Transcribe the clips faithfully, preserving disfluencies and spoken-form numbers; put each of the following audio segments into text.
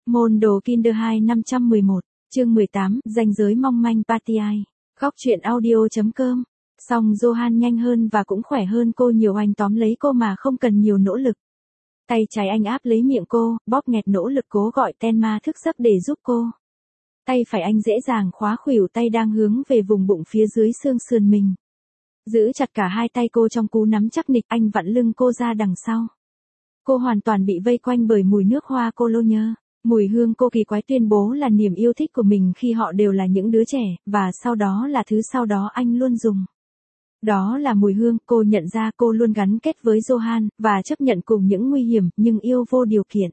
Môn đồ Kinder hai năm trăm mười một, chương mười tám, ranh giới mong manh party ai. Góc truyện audio.com. Song Johan nhanh hơn và cũng khỏe hơn cô nhiều, anh tóm lấy cô mà không cần nhiều nỗ lực. Tay trái anh áp lấy miệng cô, bóp nghẹt nỗ lực cố gọi Tenma thức giấc để giúp cô. Tay phải anh dễ dàng khóa khuỷu tay đang hướng về vùng bụng phía dưới xương sườn mình. Giữ chặt cả hai tay cô trong cú nắm chắc nịch, anh vặn lưng cô ra đằng sau. Cô hoàn toàn bị vây quanh bởi mùi nước hoa cologne. Mùi hương cô kỳ quái tuyên bố là niềm yêu thích của mình khi họ đều là những đứa trẻ, và sau đó là thứ sau đó anh luôn dùng. Đó là mùi hương. Cô nhận ra cô luôn gắn kết với Johan, và chấp nhận cùng những nguy hiểm, nhưng yêu vô điều kiện.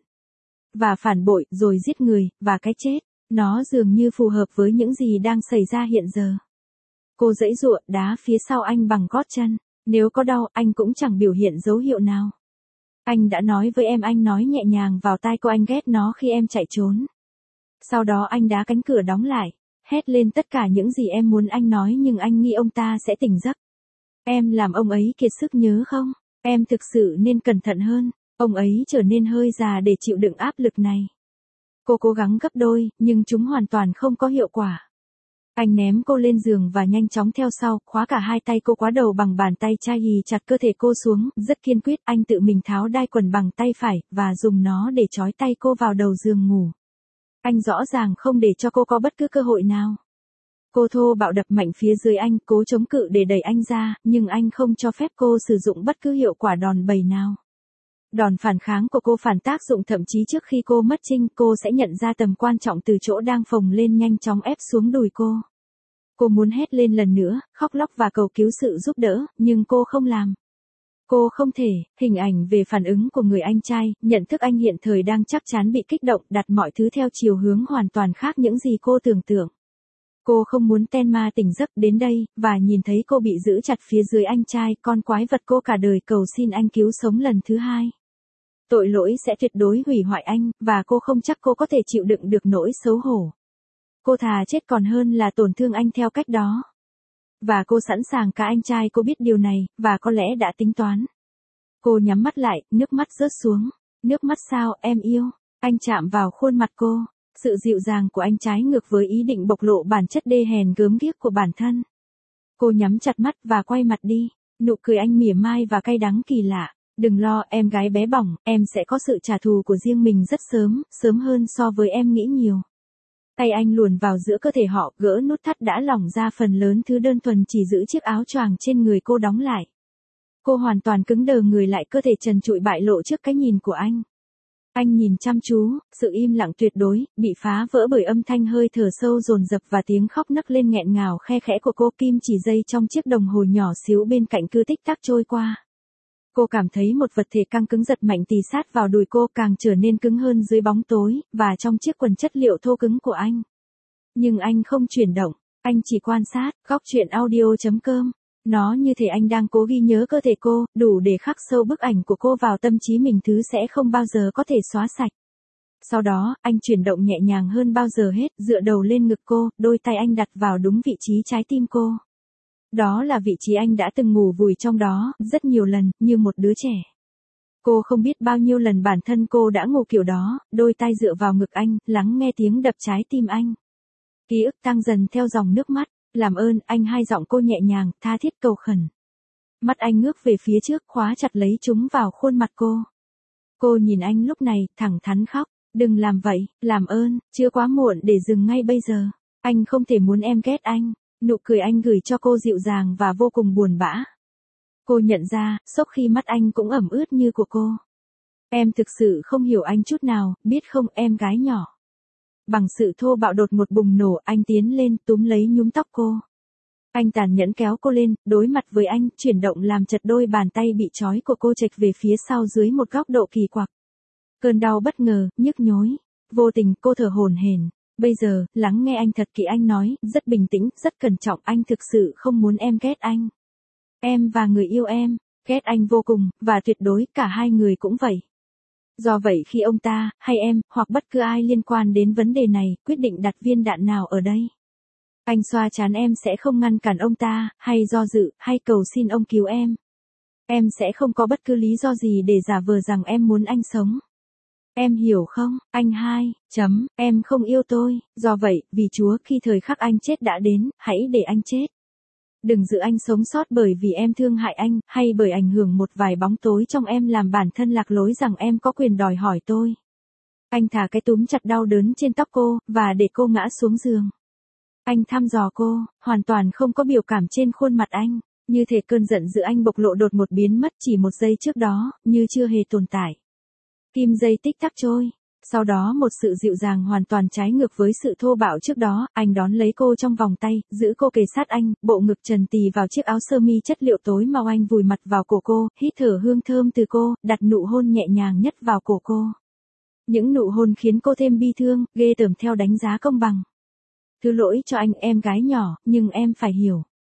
Và phản bội, rồi giết người, và cái chết. Nó dường như phù hợp với những gì đang xảy ra hiện giờ. Cô giãy giụa, đá phía sau anh bằng gót chân. Nếu có đau, anh cũng chẳng biểu hiện dấu hiệu nào. Anh đã nói với em, anh nói nhẹ nhàng vào tai cô, anh ghét nó khi em chạy trốn. Sau đó anh đá cánh cửa đóng lại, hét lên tất cả những gì em muốn anh nói, nhưng anh nghĩ ông ta sẽ tỉnh giấc. Em làm ông ấy kiệt sức nhớ không? Em thực sự nên cẩn thận hơn, ông ấy trở nên hơi già để chịu đựng áp lực này. Cô cố gắng gấp đôi, nhưng chúng hoàn toàn không có hiệu quả. Anh ném cô lên giường và nhanh chóng theo sau, khóa cả hai tay cô quá đầu bằng bàn tay chai hì chặt cơ thể cô xuống, rất kiên quyết. Anh tự mình tháo đai quần bằng tay phải, và dùng nó để trói tay cô vào đầu giường ngủ. Anh rõ ràng không để cho cô có bất cứ cơ hội nào. Cô thô bạo đập mạnh phía dưới anh, cố chống cự để đẩy anh ra, nhưng anh không cho phép cô sử dụng bất cứ hiệu quả đòn bẩy nào. Đòn phản kháng của cô phản tác dụng, thậm chí trước khi cô mất trinh, cô sẽ nhận ra tầm quan trọng từ chỗ đang phồng lên, nhanh chóng ép xuống đùi cô. Cô muốn hét lên lần nữa, khóc lóc và cầu cứu sự giúp đỡ, nhưng cô không làm. Cô không thể. Hình ảnh về phản ứng của người anh trai, nhận thức anh hiện thời đang chắc chắn bị kích động, đặt mọi thứ theo chiều hướng hoàn toàn khác những gì cô tưởng tượng. Cô không muốn Tenma tỉnh giấc đến đây, và nhìn thấy cô bị giữ chặt phía dưới anh trai, con quái vật cô cả đời cầu xin anh cứu sống lần thứ hai. Tội lỗi sẽ tuyệt đối hủy hoại anh, và cô không chắc cô có thể chịu đựng được nỗi xấu hổ. Cô thà chết còn hơn là tổn thương anh theo cách đó. Và cô sẵn sàng cả anh trai cô biết điều này, và có lẽ đã tính toán. Cô nhắm mắt lại, nước mắt rớt xuống. Nước mắt sao, em yêu? Anh chạm vào khuôn mặt cô. Sự dịu dàng của anh trái ngược với ý định bộc lộ bản chất đê hèn gớm ghiếc của bản thân. Cô nhắm chặt mắt và quay mặt đi. Nụ cười anh mỉa mai và cay đắng kỳ lạ. Đừng lo, em gái bé bỏng, em sẽ có sự trả thù của riêng mình rất sớm, sớm hơn so với em nghĩ nhiều. Tay anh luồn vào giữa cơ thể họ, gỡ nút thắt đã lỏng ra phần lớn thứ đơn thuần, chỉ giữ chiếc áo choàng trên người cô đóng lại. Cô hoàn toàn cứng đờ người lại, cơ thể trần trụi bại lộ trước cái nhìn của anh. Anh nhìn chăm chú, sự im lặng tuyệt đối, bị phá vỡ bởi âm thanh hơi thở sâu dồn dập và tiếng khóc nấc lên nghẹn ngào khe khẽ của cô. Kim chỉ giây trong chiếc đồng hồ nhỏ xíu bên cạnh cứ tích tắc trôi qua. Cô cảm thấy một vật thể căng cứng giật mạnh tì sát vào đùi cô, càng trở nên cứng hơn dưới bóng tối, và trong chiếc quần chất liệu thô cứng của anh. Nhưng anh không chuyển động, anh chỉ quan sát. Góc truyện audio.com. Nó như thể anh đang cố ghi nhớ cơ thể cô, đủ để khắc sâu bức ảnh của cô vào tâm trí mình, thứ sẽ không bao giờ có thể xóa sạch. Sau đó, anh chuyển động nhẹ nhàng hơn bao giờ hết, dựa đầu lên ngực cô, đôi tay anh đặt vào đúng vị trí trái tim cô. Đó là vị trí anh đã từng ngủ vùi trong đó, rất nhiều lần, như một đứa trẻ. Cô không biết bao nhiêu lần bản thân cô đã ngủ kiểu đó, đôi tay dựa vào ngực anh, lắng nghe tiếng đập trái tim anh. Ký ức tăng dần theo dòng nước mắt. Làm ơn, anh, hai giọng cô nhẹ nhàng, tha thiết cầu khẩn. Mắt anh ngước về phía trước, khóa chặt lấy chúng vào khuôn mặt cô. Cô nhìn anh lúc này, thẳng thắn khóc. Đừng làm vậy, làm ơn, chưa quá muộn để dừng ngay bây giờ. Anh không thể muốn em ghét anh. Nụ cười anh gửi cho cô dịu dàng và vô cùng buồn bã. Cô nhận ra, sốc khi mắt anh cũng ẩm ướt như của cô. Em thực sự không hiểu anh chút nào, biết không, em gái nhỏ. Bằng sự thô bạo đột ngột bùng nổ, anh tiến lên, túm lấy nhúm tóc cô. Anh tàn nhẫn kéo cô lên, đối mặt với anh, chuyển động làm chật đôi bàn tay bị trói của cô chệch về phía sau dưới một góc độ kỳ quặc. Cơn đau bất ngờ, nhức nhối. Vô tình, cô thở hổn hển. Bây giờ, lắng nghe anh thật kỹ, anh nói, rất bình tĩnh, rất cẩn trọng, anh thực sự không muốn em ghét anh. Em và người yêu em, ghét anh vô cùng, và tuyệt đối, cả hai người cũng vậy. Do vậy khi ông ta, hay em, hoặc bất cứ ai liên quan đến vấn đề này, quyết định đặt viên đạn nào ở đây, anh xoa trán, em sẽ không ngăn cản ông ta, hay do dự, hay cầu xin ông cứu em. Em sẽ không có bất cứ lý do gì để giả vờ rằng em muốn anh sống. Em hiểu không, anh hai, chấm, em không yêu tôi, do vậy, vì Chúa khi thời khắc anh chết đã đến, hãy để anh chết. Đừng giữ anh sống sót bởi vì em thương hại anh, hay bởi ảnh hưởng một vài bóng tối trong em làm bản thân lạc lối rằng em có quyền đòi hỏi tôi. Anh thả cái túm chặt đau đớn trên tóc cô, và để cô ngã xuống giường. Anh thăm dò cô, hoàn toàn không có biểu cảm trên khuôn mặt anh, như thể cơn giận dữ anh bộc lộ đột một biến mất chỉ một giây trước đó, như chưa hề tồn tại. Kim giây tích tắc trôi, sau đó một sự dịu dàng hoàn toàn trái ngược với sự thô bạo trước đó, anh đón lấy cô trong vòng tay, giữ cô kề sát anh, bộ ngực trần tì vào chiếc áo sơ mi chất liệu tối màu anh vùi mặt vào cổ cô, hít thở hương thơm từ cô, đặt nụ hôn nhẹ nhàng nhất vào cổ cô. Những nụ hôn khiến cô thêm bi thương, ghê tởm theo đánh giá công bằng. Thứ lỗi cho anh, em gái nhỏ, nhưng em phải hiểu.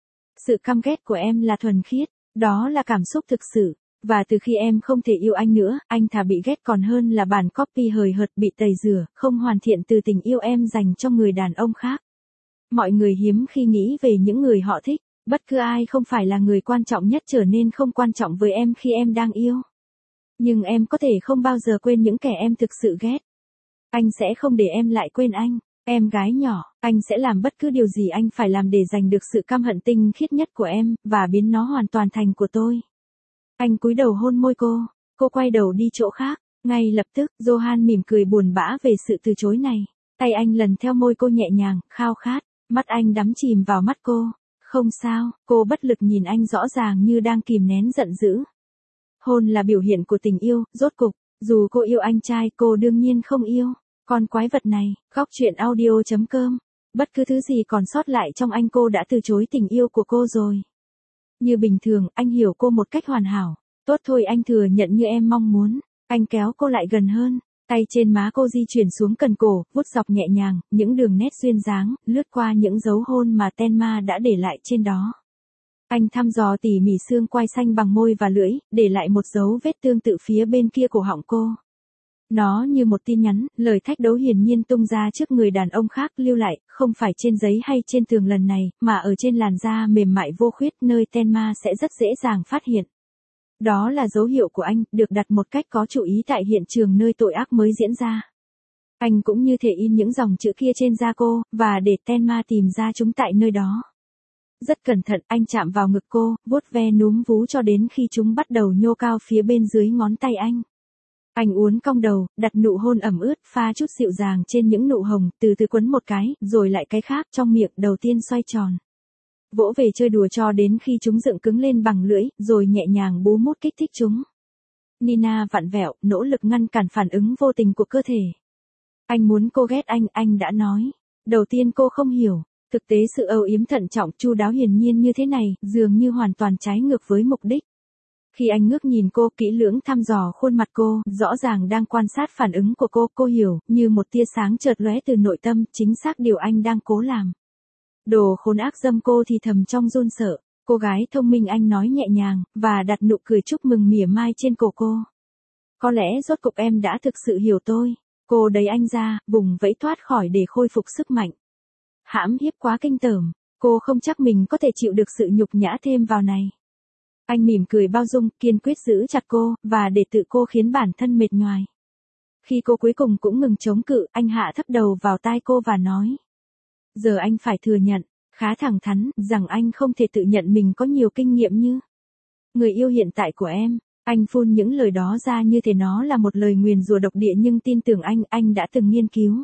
Sự căm ghét của em là thuần khiết, đó là cảm xúc thực sự. Và từ khi em không thể yêu anh nữa, anh thà bị ghét còn hơn là bản copy hời hợt bị tẩy rửa, không hoàn thiện từ tình yêu em dành cho người đàn ông khác. Mọi người hiếm khi nghĩ về những người họ thích, bất cứ ai không phải là người quan trọng nhất trở nên không quan trọng với em khi em đang yêu. Nhưng em có thể không bao giờ quên những kẻ em thực sự ghét. Anh sẽ không để em lại quên anh, em gái nhỏ, anh sẽ làm bất cứ điều gì anh phải làm để giành được sự căm hận tinh khiết nhất của em, và biến nó hoàn toàn thành của tôi. Anh cúi đầu hôn môi cô, cô quay đầu đi chỗ khác, ngay lập tức, Johan mỉm cười buồn bã về sự từ chối này. Tay anh lần theo môi cô nhẹ nhàng, khao khát, mắt anh đắm chìm vào mắt cô. Không sao, cô bất lực nhìn anh rõ ràng như đang kìm nén giận dữ. Hôn là biểu hiện của tình yêu, rốt cục, dù cô yêu anh trai, cô đương nhiên không yêu con quái vật này. Góc truyện audio chấm com. Bất cứ thứ gì còn sót lại trong anh, cô đã từ chối tình yêu của cô rồi. Như bình thường, anh hiểu cô một cách hoàn hảo. Tốt thôi, anh thừa nhận như em mong muốn. Anh kéo cô lại gần hơn, tay trên má cô di chuyển xuống cần cổ, vuốt dọc nhẹ nhàng, những đường nét duyên dáng, lướt qua những dấu hôn mà Tenma đã để lại trên đó. Anh thăm dò tỉ mỉ xương quai xanh bằng môi và lưỡi, để lại một dấu vết tương tự phía bên kia cổ họng cô. Nó như một tin nhắn, lời thách đố hiển nhiên tung ra trước người đàn ông khác, lưu lại, không phải trên giấy hay trên tường lần này, mà ở trên làn da mềm mại vô khuyết, nơi Tenma sẽ rất dễ dàng phát hiện. Đó là dấu hiệu của anh, được đặt một cách có chú ý tại hiện trường nơi tội ác mới diễn ra. Anh cũng như thể in những dòng chữ kia trên da cô, và để Tenma tìm ra chúng tại nơi đó. Rất cẩn thận, anh chạm vào ngực cô, vuốt ve núm vú cho đến khi chúng bắt đầu nhô cao phía bên dưới ngón tay anh. Anh uốn cong đầu, đặt nụ hôn ẩm ướt, pha chút dịu dàng trên những nụ hồng, từ từ quấn một cái, rồi lại cái khác, trong miệng đầu tiên xoay tròn. Vỗ về chơi đùa cho đến khi chúng dựng cứng lên bằng lưỡi, rồi nhẹ nhàng bú mút kích thích chúng. Nina vặn vẹo, nỗ lực ngăn cản phản ứng vô tình của cơ thể. Anh muốn cô ghét anh, anh đã nói. Đầu tiên cô không hiểu, thực tế sự âu yếm thận trọng, chu đáo hiển nhiên như thế này, dường như hoàn toàn trái ngược với mục đích. Khi anh ngước nhìn cô, kỹ lưỡng thăm dò khuôn mặt cô, rõ ràng đang quan sát phản ứng của cô, cô hiểu, như một tia sáng chợt lóe từ nội tâm, chính xác điều anh đang cố làm. Đồ khốn ác dâm, cô thì thầm trong run sợ. Cô gái thông minh, anh nói nhẹ nhàng, và đặt nụ cười chúc mừng mỉa mai trên cổ cô. Có lẽ rốt cục em đã thực sự hiểu tôi. Cô đẩy anh ra, vùng vẫy thoát khỏi để khôi phục sức mạnh. Hãm hiếp quá kinh tởm, cô không chắc mình có thể chịu được sự nhục nhã thêm vào này. Anh mỉm cười bao dung, kiên quyết giữ chặt cô, và để tự cô khiến bản thân mệt nhoài. Khi cô cuối cùng cũng ngừng chống cự, anh hạ thấp đầu vào tai cô và nói. Giờ anh phải thừa nhận, khá thẳng thắn, rằng anh không thể tự nhận mình có nhiều kinh nghiệm như người yêu hiện tại của em. Anh phun những lời đó ra như thể nó là một lời nguyền rủa độc địa, nhưng tin tưởng anh, anh đã từng nghiên cứu.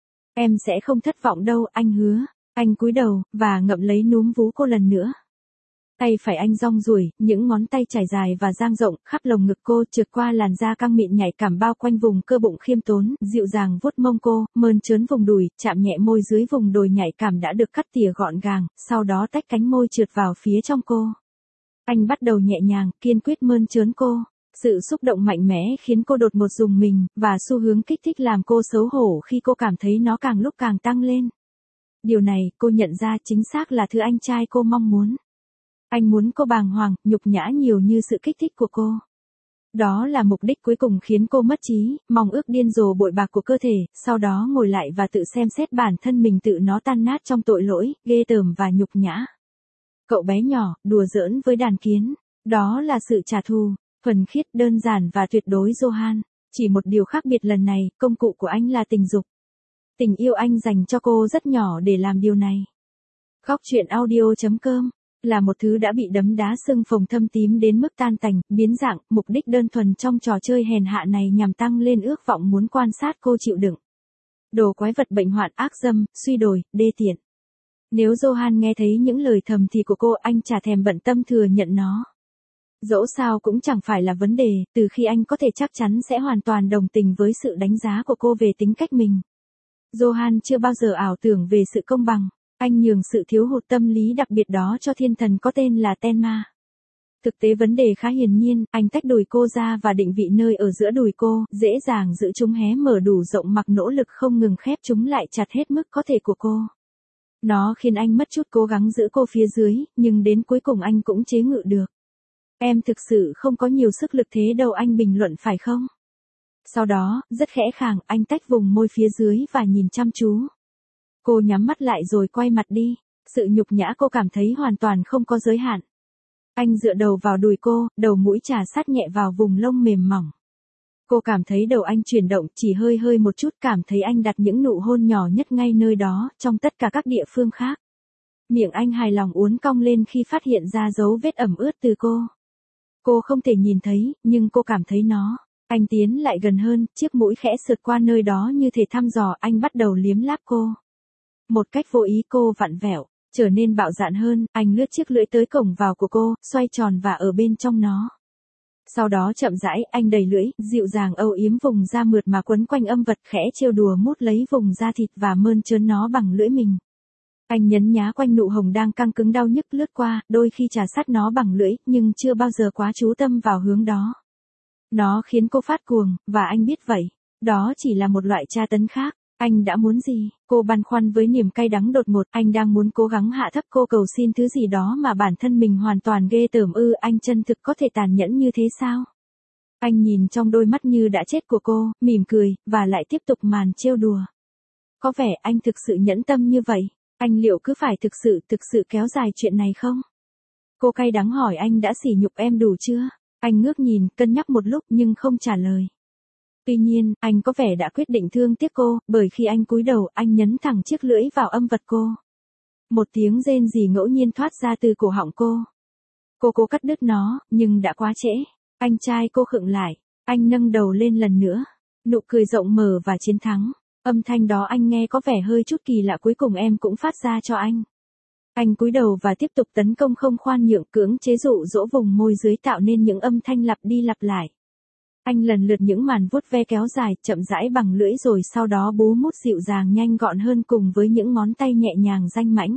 Em sẽ không thất vọng đâu, anh hứa. Anh cúi đầu, và ngậm lấy núm vú cô lần nữa. Tay phải anh rong ruổi, những ngón tay trải dài và dang rộng, khắp lồng ngực cô, trượt qua làn da căng mịn nhạy cảm bao quanh vùng cơ bụng khiêm tốn, dịu dàng vuốt mông cô, mơn trớn vùng đùi, chạm nhẹ môi dưới vùng đồi nhạy cảm đã được cắt tỉa gọn gàng, sau đó tách cánh môi trượt vào phía trong cô. Anh bắt đầu nhẹ nhàng, kiên quyết mơn trớn cô. Sự xúc động mạnh mẽ khiến cô đột ngột rùng mình, và xu hướng kích thích làm cô xấu hổ khi cô cảm thấy nó càng lúc càng tăng lên. Điều này, cô nhận ra, chính xác là thứ anh trai cô mong muốn. Anh muốn cô bàng hoàng, nhục nhã nhiều như sự kích thích của cô. Đó là mục đích cuối cùng khiến cô mất trí, mong ước điên rồ bội bạc của cơ thể, sau đó ngồi lại và tự xem xét bản thân mình, tự nó tan nát trong tội lỗi, ghê tởm và nhục nhã. Cậu bé nhỏ, đùa giỡn với đàn kiến. Đó là sự trả thù, thuần khiết, đơn giản và tuyệt đối. Johan Chỉ một điều khác biệt lần này, công cụ của anh là tình dục. Tình yêu anh dành cho cô rất nhỏ để làm điều này. Khóc chuyện audio chấm com là một thứ đã bị đấm đá sưng phồng thâm tím đến mức tan tành, biến dạng, mục đích đơn thuần trong trò chơi hèn hạ này nhằm tăng lên ước vọng muốn quan sát cô chịu đựng. Đồ quái vật bệnh hoạn ác dâm, suy đồi, đê tiện. Nếu Johan nghe thấy những lời thầm thì của cô, anh chả thèm bận tâm thừa nhận nó. Dẫu sao cũng chẳng phải là vấn đề, từ khi anh có thể chắc chắn sẽ hoàn toàn đồng tình với sự đánh giá của cô về tính cách mình. Johan chưa bao giờ ảo tưởng về sự công bằng, anh nhường sự thiếu hụt tâm lý đặc biệt đó cho thiên thần có tên là Tenma. Thực tế vấn đề khá hiển nhiên, anh tách đùi cô ra và định vị nơi ở giữa đùi cô, dễ dàng giữ chúng hé mở đủ rộng mặc nỗ lực không ngừng khép chúng lại chặt hết mức có thể của cô. Nó khiến anh mất chút cố gắng giữ cô phía dưới, nhưng đến cuối cùng anh cũng chế ngự được. Em thực sự không có nhiều sức lực thế đâu, anh bình luận phải không? Sau đó, rất khẽ khàng, anh tách vùng môi phía dưới và nhìn chăm chú. Cô nhắm mắt lại rồi quay mặt đi. Sự nhục nhã cô cảm thấy hoàn toàn không có giới hạn. Anh dựa đầu vào đùi cô, đầu mũi chà sát nhẹ vào vùng lông mềm mỏng. Cô cảm thấy đầu anh chuyển động chỉ hơi hơi một chút, cảm thấy anh đặt những nụ hôn nhỏ nhất ngay nơi đó, trong tất cả các địa phương khác. Miệng anh hài lòng uốn cong lên khi phát hiện ra dấu vết ẩm ướt từ cô. Cô không thể nhìn thấy, nhưng cô cảm thấy nó. Anh tiến lại gần hơn, chiếc mũi khẽ sượt qua nơi đó như thể thăm dò, anh bắt đầu liếm láp cô. Một cách vô ý cô vặn vẹo, trở nên bạo dạn hơn, anh lướt chiếc lưỡi tới cổng vào của cô, xoay tròn và ở bên trong nó. Sau đó chậm rãi, anh đẩy lưỡi, dịu dàng âu yếm vùng da mượt mà quấn quanh âm vật, khẽ trêu đùa mút lấy vùng da thịt và mơn trớn nó bằng lưỡi mình. Anh nhấn nhá quanh nụ hồng đang căng cứng đau nhức lướt qua, đôi khi chà sát nó bằng lưỡi, nhưng chưa bao giờ quá chú tâm vào hướng đó. Nó khiến cô phát cuồng, và anh biết vậy. Đó chỉ là một loại tra tấn khác. Anh đã muốn gì? Cô băn khoăn với niềm cay đắng đột ngột, anh đang muốn cố gắng hạ thấp cô, cầu xin thứ gì đó mà bản thân mình hoàn toàn ghê tởm ư, anh chân thực có thể tàn nhẫn như thế sao? Anh nhìn trong đôi mắt như đã chết của cô, mỉm cười, và lại tiếp tục màn trêu đùa. Có vẻ anh thực sự nhẫn tâm như vậy, anh liệu cứ phải thực sự, thực sự kéo dài chuyện này không? Cô cay đắng hỏi anh đã sỉ nhục em đủ chưa? Anh ngước nhìn, cân nhắc một lúc nhưng không trả lời. Tuy nhiên, anh có vẻ đã quyết định thương tiếc cô, bởi khi anh cúi đầu, anh nhấn thẳng chiếc lưỡi vào âm vật cô. Một tiếng rên rỉ ngẫu nhiên thoát ra từ cổ họng cô. Cô cố cắt đứt nó, nhưng đã quá trễ. Anh trai cô khựng lại, anh nâng đầu lên lần nữa. Nụ cười rộng mở và chiến thắng. Âm thanh đó anh nghe có vẻ hơi chút kỳ lạ, cuối cùng em cũng phát ra cho anh. Anh cúi đầu và tiếp tục tấn công không khoan nhượng, cưỡng chế dụ dỗ vùng môi dưới tạo nên những âm thanh lặp đi lặp lại. Anh lần lượt những màn vuốt ve kéo dài, chậm rãi bằng lưỡi rồi sau đó bú mút dịu dàng nhanh gọn hơn cùng với những ngón tay nhẹ nhàng danh mãnh.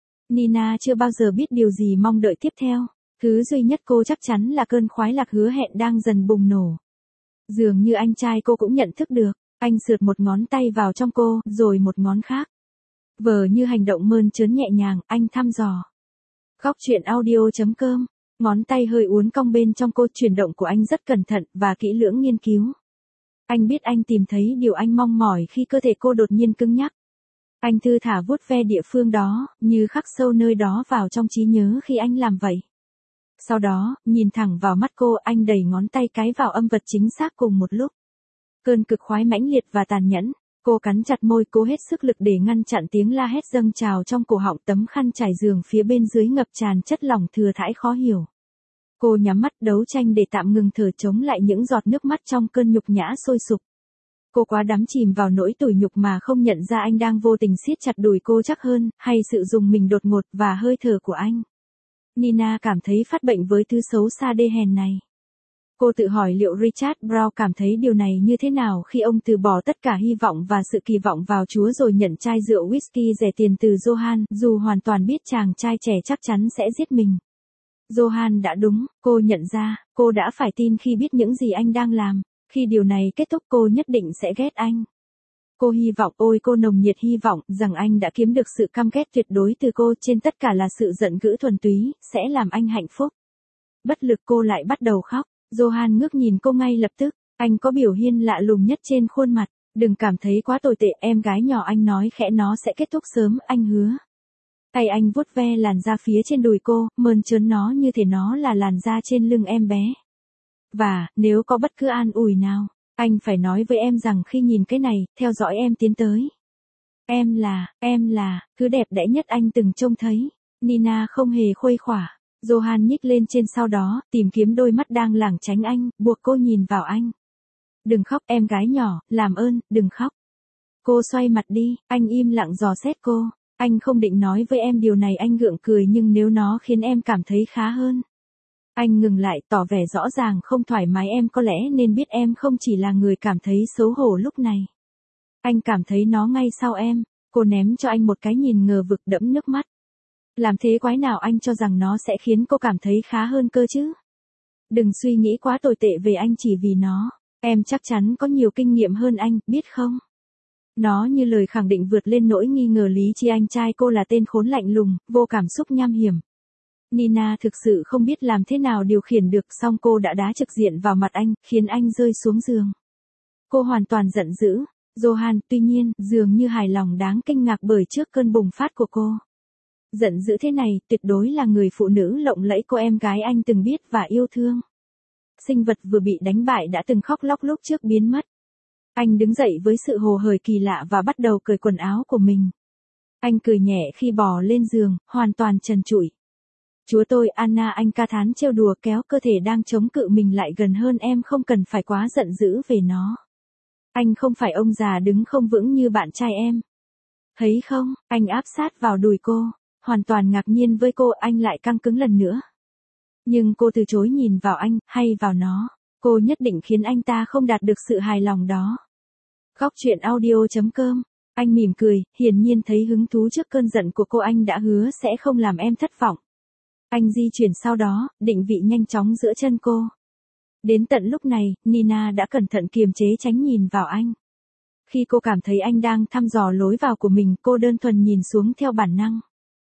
Nina chưa bao giờ biết điều gì mong đợi tiếp theo. Thứ duy nhất cô chắc chắn là cơn khoái lạc hứa hẹn đang dần bùng nổ. Dường như anh trai cô cũng nhận thức được, anh sượt một ngón tay vào trong cô, rồi một ngón khác. Vờ như hành động mơn trớn nhẹ nhàng, anh thăm dò. Khóc chuyện audio chấm com. Ngón tay hơi uốn cong bên trong cô, chuyển động của anh rất cẩn thận và kỹ lưỡng nghiên cứu. Anh biết anh tìm thấy điều anh mong mỏi khi cơ thể cô đột nhiên cứng nhắc. Anh thư thả vuốt ve địa phương đó, như khắc sâu nơi đó vào trong trí nhớ khi anh làm vậy. Sau đó, nhìn thẳng vào mắt cô, anh đẩy ngón tay cái vào âm vật chính xác cùng một lúc. Cơn cực khoái mãnh liệt và tàn nhẫn. Cô cắn chặt môi, cố hết sức lực để ngăn chặn tiếng la hét dâng trào trong cổ họng, tấm khăn trải giường phía bên dưới ngập tràn chất lỏng thừa thãi khó hiểu. Cô nhắm mắt đấu tranh để tạm ngừng thở, chống lại những giọt nước mắt trong cơn nhục nhã sôi sục. Cô quá đắm chìm vào nỗi tủi nhục mà không nhận ra anh đang vô tình siết chặt đùi cô chắc hơn, hay sự rùng mình đột ngột và hơi thở của anh. Nina cảm thấy phát bệnh với thứ xấu xa đê hèn này. Cô tự hỏi liệu Richard Brown cảm thấy điều này như thế nào khi ông từ bỏ tất cả hy vọng và sự kỳ vọng vào Chúa rồi nhận chai rượu whisky rẻ tiền từ Johan, dù hoàn toàn biết chàng trai trẻ chắc chắn sẽ giết mình. Johan đã đúng, cô nhận ra, cô đã phải tin khi biết những gì anh đang làm. Khi điều này kết thúc cô nhất định sẽ ghét anh. Cô hy vọng, ôi cô nồng nhiệt hy vọng, rằng anh đã kiếm được sự căm ghét tuyệt đối từ cô, trên tất cả là sự giận dữ thuần túy, sẽ làm anh hạnh phúc. Bất lực cô lại bắt đầu khóc. Johan ngước nhìn cô ngay lập tức, anh có biểu hiện lạ lùng nhất trên khuôn mặt. Đừng cảm thấy quá tồi tệ, em gái nhỏ, anh nói khẽ, nó sẽ kết thúc sớm, anh hứa. Tay anh vuốt ve làn da phía trên đùi cô, mơn trớn nó như thể nó là làn da trên lưng em bé. Và, nếu có bất cứ an ủi nào, Anh phải nói với em rằng khi nhìn cái này, theo dõi em tiến tới. Em là, em là, thứ đẹp đẽ nhất anh từng trông thấy. Nina không hề khuây khỏa. Johan nhích lên trên sau đó, tìm kiếm đôi mắt đang lảng tránh anh, buộc cô nhìn vào anh. Đừng khóc em gái nhỏ, làm ơn, đừng khóc. Cô xoay mặt đi, anh im lặng dò xét cô. Anh không định nói với em điều này, anh gượng cười, nhưng nếu nó khiến em cảm thấy khá hơn. Anh ngừng lại, tỏ vẻ rõ ràng không thoải mái, em có lẽ nên biết em không chỉ là người cảm thấy xấu hổ lúc này. Anh cảm thấy nó ngay sau em. Cô ném cho anh một cái nhìn ngờ vực đẫm nước mắt. Làm thế quái nào anh cho rằng nó sẽ khiến cô cảm thấy khá hơn cơ chứ? Đừng suy nghĩ quá tồi tệ về anh chỉ vì nó. Em chắc chắn có nhiều kinh nghiệm hơn anh, biết không? Nó như lời khẳng định vượt lên nỗi nghi ngờ lý trí anh trai cô là tên khốn lạnh lùng, vô cảm xúc nham hiểm. Nina thực sự không biết làm thế nào điều khiển được, song cô đã đá trực diện vào mặt anh, khiến anh rơi xuống giường. Cô hoàn toàn giận dữ. Johan, tuy nhiên, dường như hài lòng đáng kinh ngạc bởi trước cơn bùng phát của cô. Giận dữ thế này, tuyệt đối là người phụ nữ lộng lẫy cô em gái anh từng biết và yêu thương. Sinh vật vừa bị đánh bại đã từng khóc lóc lúc trước biến mất. Anh đứng dậy với sự hồ hởi kỳ lạ và bắt đầu cởi quần áo của mình. Anh cười nhẹ khi bò lên giường, hoàn toàn trần trụi. Chúa tôi, Anna, anh ca thán trêu đùa, kéo cơ thể đang chống cự mình lại gần hơn, em không cần phải quá giận dữ về nó. Anh không phải ông già đứng không vững như bạn trai em. Thấy không, anh áp sát vào đùi cô, hoàn toàn ngạc nhiên với cô, anh lại căng cứng lần nữa. Nhưng cô từ chối nhìn vào anh, hay vào nó. Cô nhất định khiến anh ta không đạt được sự hài lòng đó. Góc truyện audio chấm com. Anh mỉm cười, hiển nhiên thấy hứng thú trước cơn giận của cô, anh đã hứa sẽ không làm em thất vọng. Anh di chuyển sau đó, định vị nhanh chóng giữa chân cô. Đến tận lúc này, Nina đã cẩn thận kiềm chế tránh nhìn vào anh. Khi cô cảm thấy anh đang thăm dò lối vào của mình, cô đơn thuần nhìn xuống theo bản năng.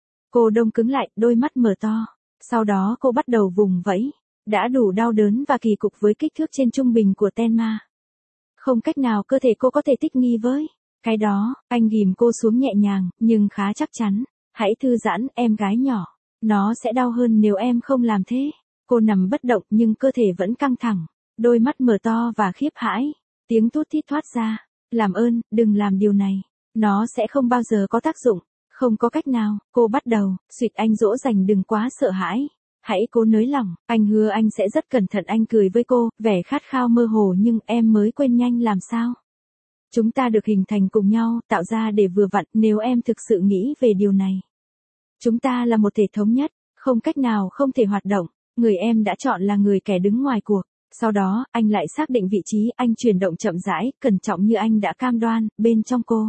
Cô đông cứng lại, đôi mắt mở to. Sau đó cô bắt đầu vùng vẫy. Đã đủ đau đớn và kỳ cục với kích thước trên trung bình của Tenma. Không cách nào cơ thể cô có thể thích nghi với cái đó. Anh ghìm cô xuống nhẹ nhàng, nhưng khá chắc chắn. Hãy thư giãn, em gái nhỏ. Nó sẽ đau hơn nếu em không làm thế. Cô nằm bất động nhưng cơ thể vẫn căng thẳng. Đôi mắt mở to và khiếp hãi. Tiếng thút thít thoát ra. Làm ơn, đừng làm điều này. Nó sẽ không bao giờ có tác dụng. Không có cách nào. Cô bắt đầu, suýt anh dỗ dành, đừng quá sợ hãi. Hãy cố nới lỏng, anh hứa anh sẽ rất cẩn thận, anh cười với cô, vẻ khát khao mơ hồ, nhưng em mới quên nhanh làm sao? Chúng ta được hình thành cùng nhau, tạo ra để vừa vặn, nếu em thực sự nghĩ về điều này. Chúng ta là một thể thống nhất, không cách nào không thể hoạt động, người em đã chọn là người kẻ đứng ngoài cuộc. Sau đó, anh lại xác định vị trí, anh chuyển động chậm rãi, cẩn trọng như anh đã cam đoan, bên trong cô.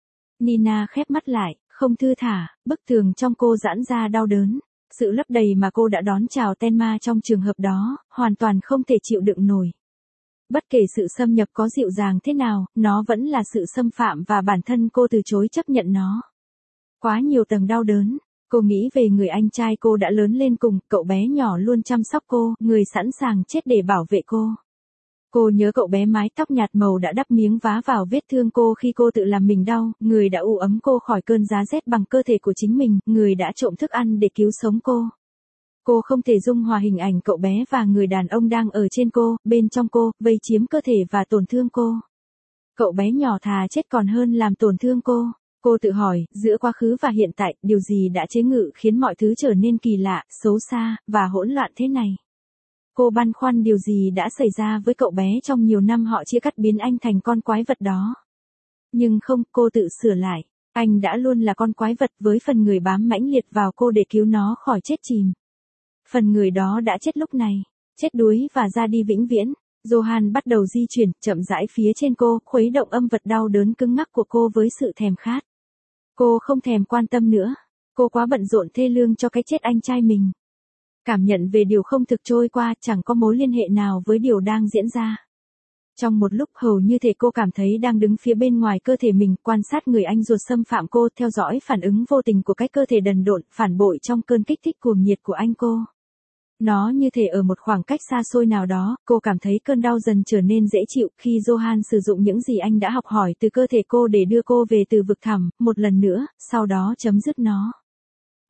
Nina khép mắt lại, không thư thả, bức tường trong cô giãn ra đau đớn. Sự lấp đầy mà cô đã đón chào Tenma trong trường hợp đó, hoàn toàn không thể chịu đựng nổi. Bất kể sự xâm nhập có dịu dàng thế nào, nó vẫn là sự xâm phạm và bản thân cô từ chối chấp nhận nó. Quá nhiều tầng đau đớn, cô nghĩ về người anh trai cô đã lớn lên cùng, cậu bé nhỏ luôn chăm sóc cô, người sẵn sàng chết để bảo vệ cô. Cô nhớ cậu bé mái tóc nhạt màu đã đắp miếng vá vào vết thương cô khi cô tự làm mình đau, người đã ủ ấm cô khỏi cơn giá rét bằng cơ thể của chính mình, người đã trộm thức ăn để cứu sống cô. Cô không thể dung hòa hình ảnh cậu bé và người đàn ông đang ở trên cô, bên trong cô, vây chiếm cơ thể và tổn thương cô. Cậu bé nhỏ thà chết còn hơn làm tổn thương cô. Cô tự hỏi, giữa quá khứ và hiện tại, điều gì đã chế ngự khiến mọi thứ trở nên kỳ lạ, xấu xa, và hỗn loạn thế này? Cô băn khoăn điều gì đã xảy ra với cậu bé trong nhiều năm họ chia cắt biến anh thành con quái vật đó. Nhưng không, cô tự sửa lại. Anh đã luôn là con quái vật với phần người bám mãnh liệt vào cô để cứu nó khỏi chết chìm. Phần người đó đã chết lúc này, chết đuối và ra đi vĩnh viễn. Johan bắt đầu di chuyển, chậm rãi phía trên cô, khuấy động âm vật đau đớn cứng ngắc của cô với sự thèm khát. Cô không thèm quan tâm nữa. Cô quá bận rộn thê lương cho cái chết anh trai mình. Cảm nhận về điều không thực trôi qua, chẳng có mối liên hệ nào với điều đang diễn ra. Trong một lúc hầu như thể cô cảm thấy đang đứng phía bên ngoài cơ thể mình, quan sát người anh ruột xâm phạm cô, theo dõi phản ứng vô tình của cái cơ thể đần độn, phản bội trong cơn kích thích cuồng nhiệt của anh cô. Nó như thể ở một khoảng cách xa xôi nào đó, cô cảm thấy cơn đau dần trở nên dễ chịu khi Johan sử dụng những gì anh đã học hỏi từ cơ thể cô để đưa cô về từ vực thẳm, một lần nữa, sau đó chấm dứt nó.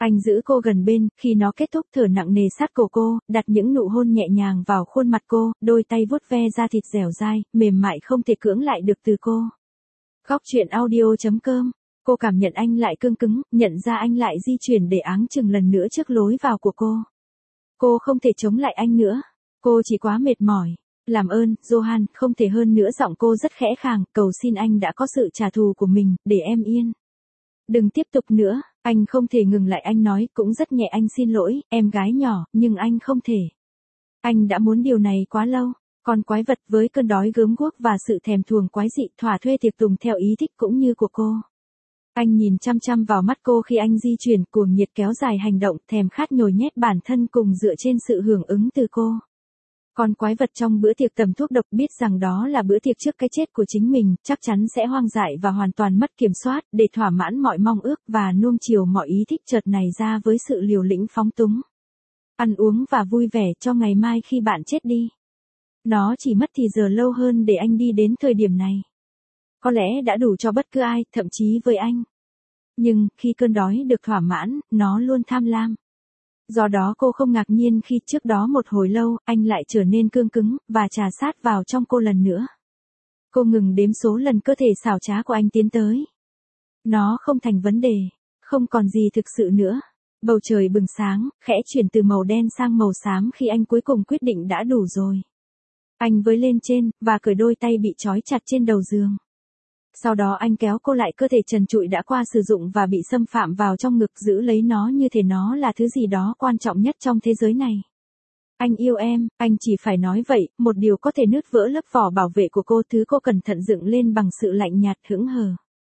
Anh giữ cô gần bên, khi nó kết thúc thở nặng nề sát cổ cô, đặt những nụ hôn nhẹ nhàng vào khuôn mặt cô, đôi tay vuốt ve da thịt dẻo dai, mềm mại không thể cưỡng lại được từ cô. Góc truyện audio chấm com. Cô cảm nhận anh lại cương cứng, nhận ra anh lại di chuyển để áng chừng lần nữa trước lối vào của cô. Cô không thể chống lại anh nữa. Cô chỉ quá mệt mỏi. Làm ơn, Johan, không thể hơn nữa. Giọng cô rất khẽ khàng, cầu xin anh đã có sự trả thù của mình, để em yên. Đừng tiếp tục nữa, anh không thể ngừng lại. Anh nói cũng rất nhẹ, anh xin lỗi, em gái nhỏ, nhưng anh không thể. Anh đã muốn điều này quá lâu. Con quái vật với cơn đói gớm guốc và sự thèm thuồng quái dị thỏa thuê tiệc tùng theo ý thích cũng như của cô. Anh nhìn chăm chăm vào mắt cô khi anh di chuyển, cuồng nhiệt kéo dài hành động, thèm khát nhồi nhét bản thân cùng dựa trên sự hưởng ứng từ cô. Con quái vật trong bữa tiệc tầm thuốc độc biết rằng đó là bữa tiệc trước cái chết của chính mình, chắc chắn sẽ hoang dại và hoàn toàn mất kiểm soát, để thỏa mãn mọi mong ước và nuông chiều mọi ý thích chợt này ra với sự liều lĩnh phóng túng. Ăn uống và vui vẻ cho ngày mai khi bạn chết đi. Nó chỉ mất thì giờ lâu hơn để anh đi đến thời điểm này. Có lẽ đã đủ cho bất cứ ai, thậm chí với anh. Nhưng, khi cơn đói được thỏa mãn, nó luôn tham lam. Do đó cô không ngạc nhiên khi trước đó một hồi lâu, anh lại trở nên cương cứng, và trà sát vào trong cô lần nữa. Cô ngừng đếm số lần cơ thể xảo trá của anh tiến tới. Nó không thành vấn đề, không còn gì thực sự nữa. Bầu trời bừng sáng, khẽ chuyển từ màu đen sang màu xám khi anh cuối cùng quyết định đã đủ rồi. Anh với lên trên, và cởi đôi tay bị trói chặt trên đầu giường. Sau đó anh kéo cô lại, cơ thể trần trụi đã qua sử dụng và bị xâm phạm vào trong ngực, giữ lấy nó như thể nó là thứ gì đó quan trọng nhất trong thế giới này. Anh yêu em, anh chỉ phải nói vậy, một điều có thể nứt vỡ lớp vỏ bảo vệ của cô, thứ cô cẩn thận dựng lên bằng sự lạnh nhạt hững hờ.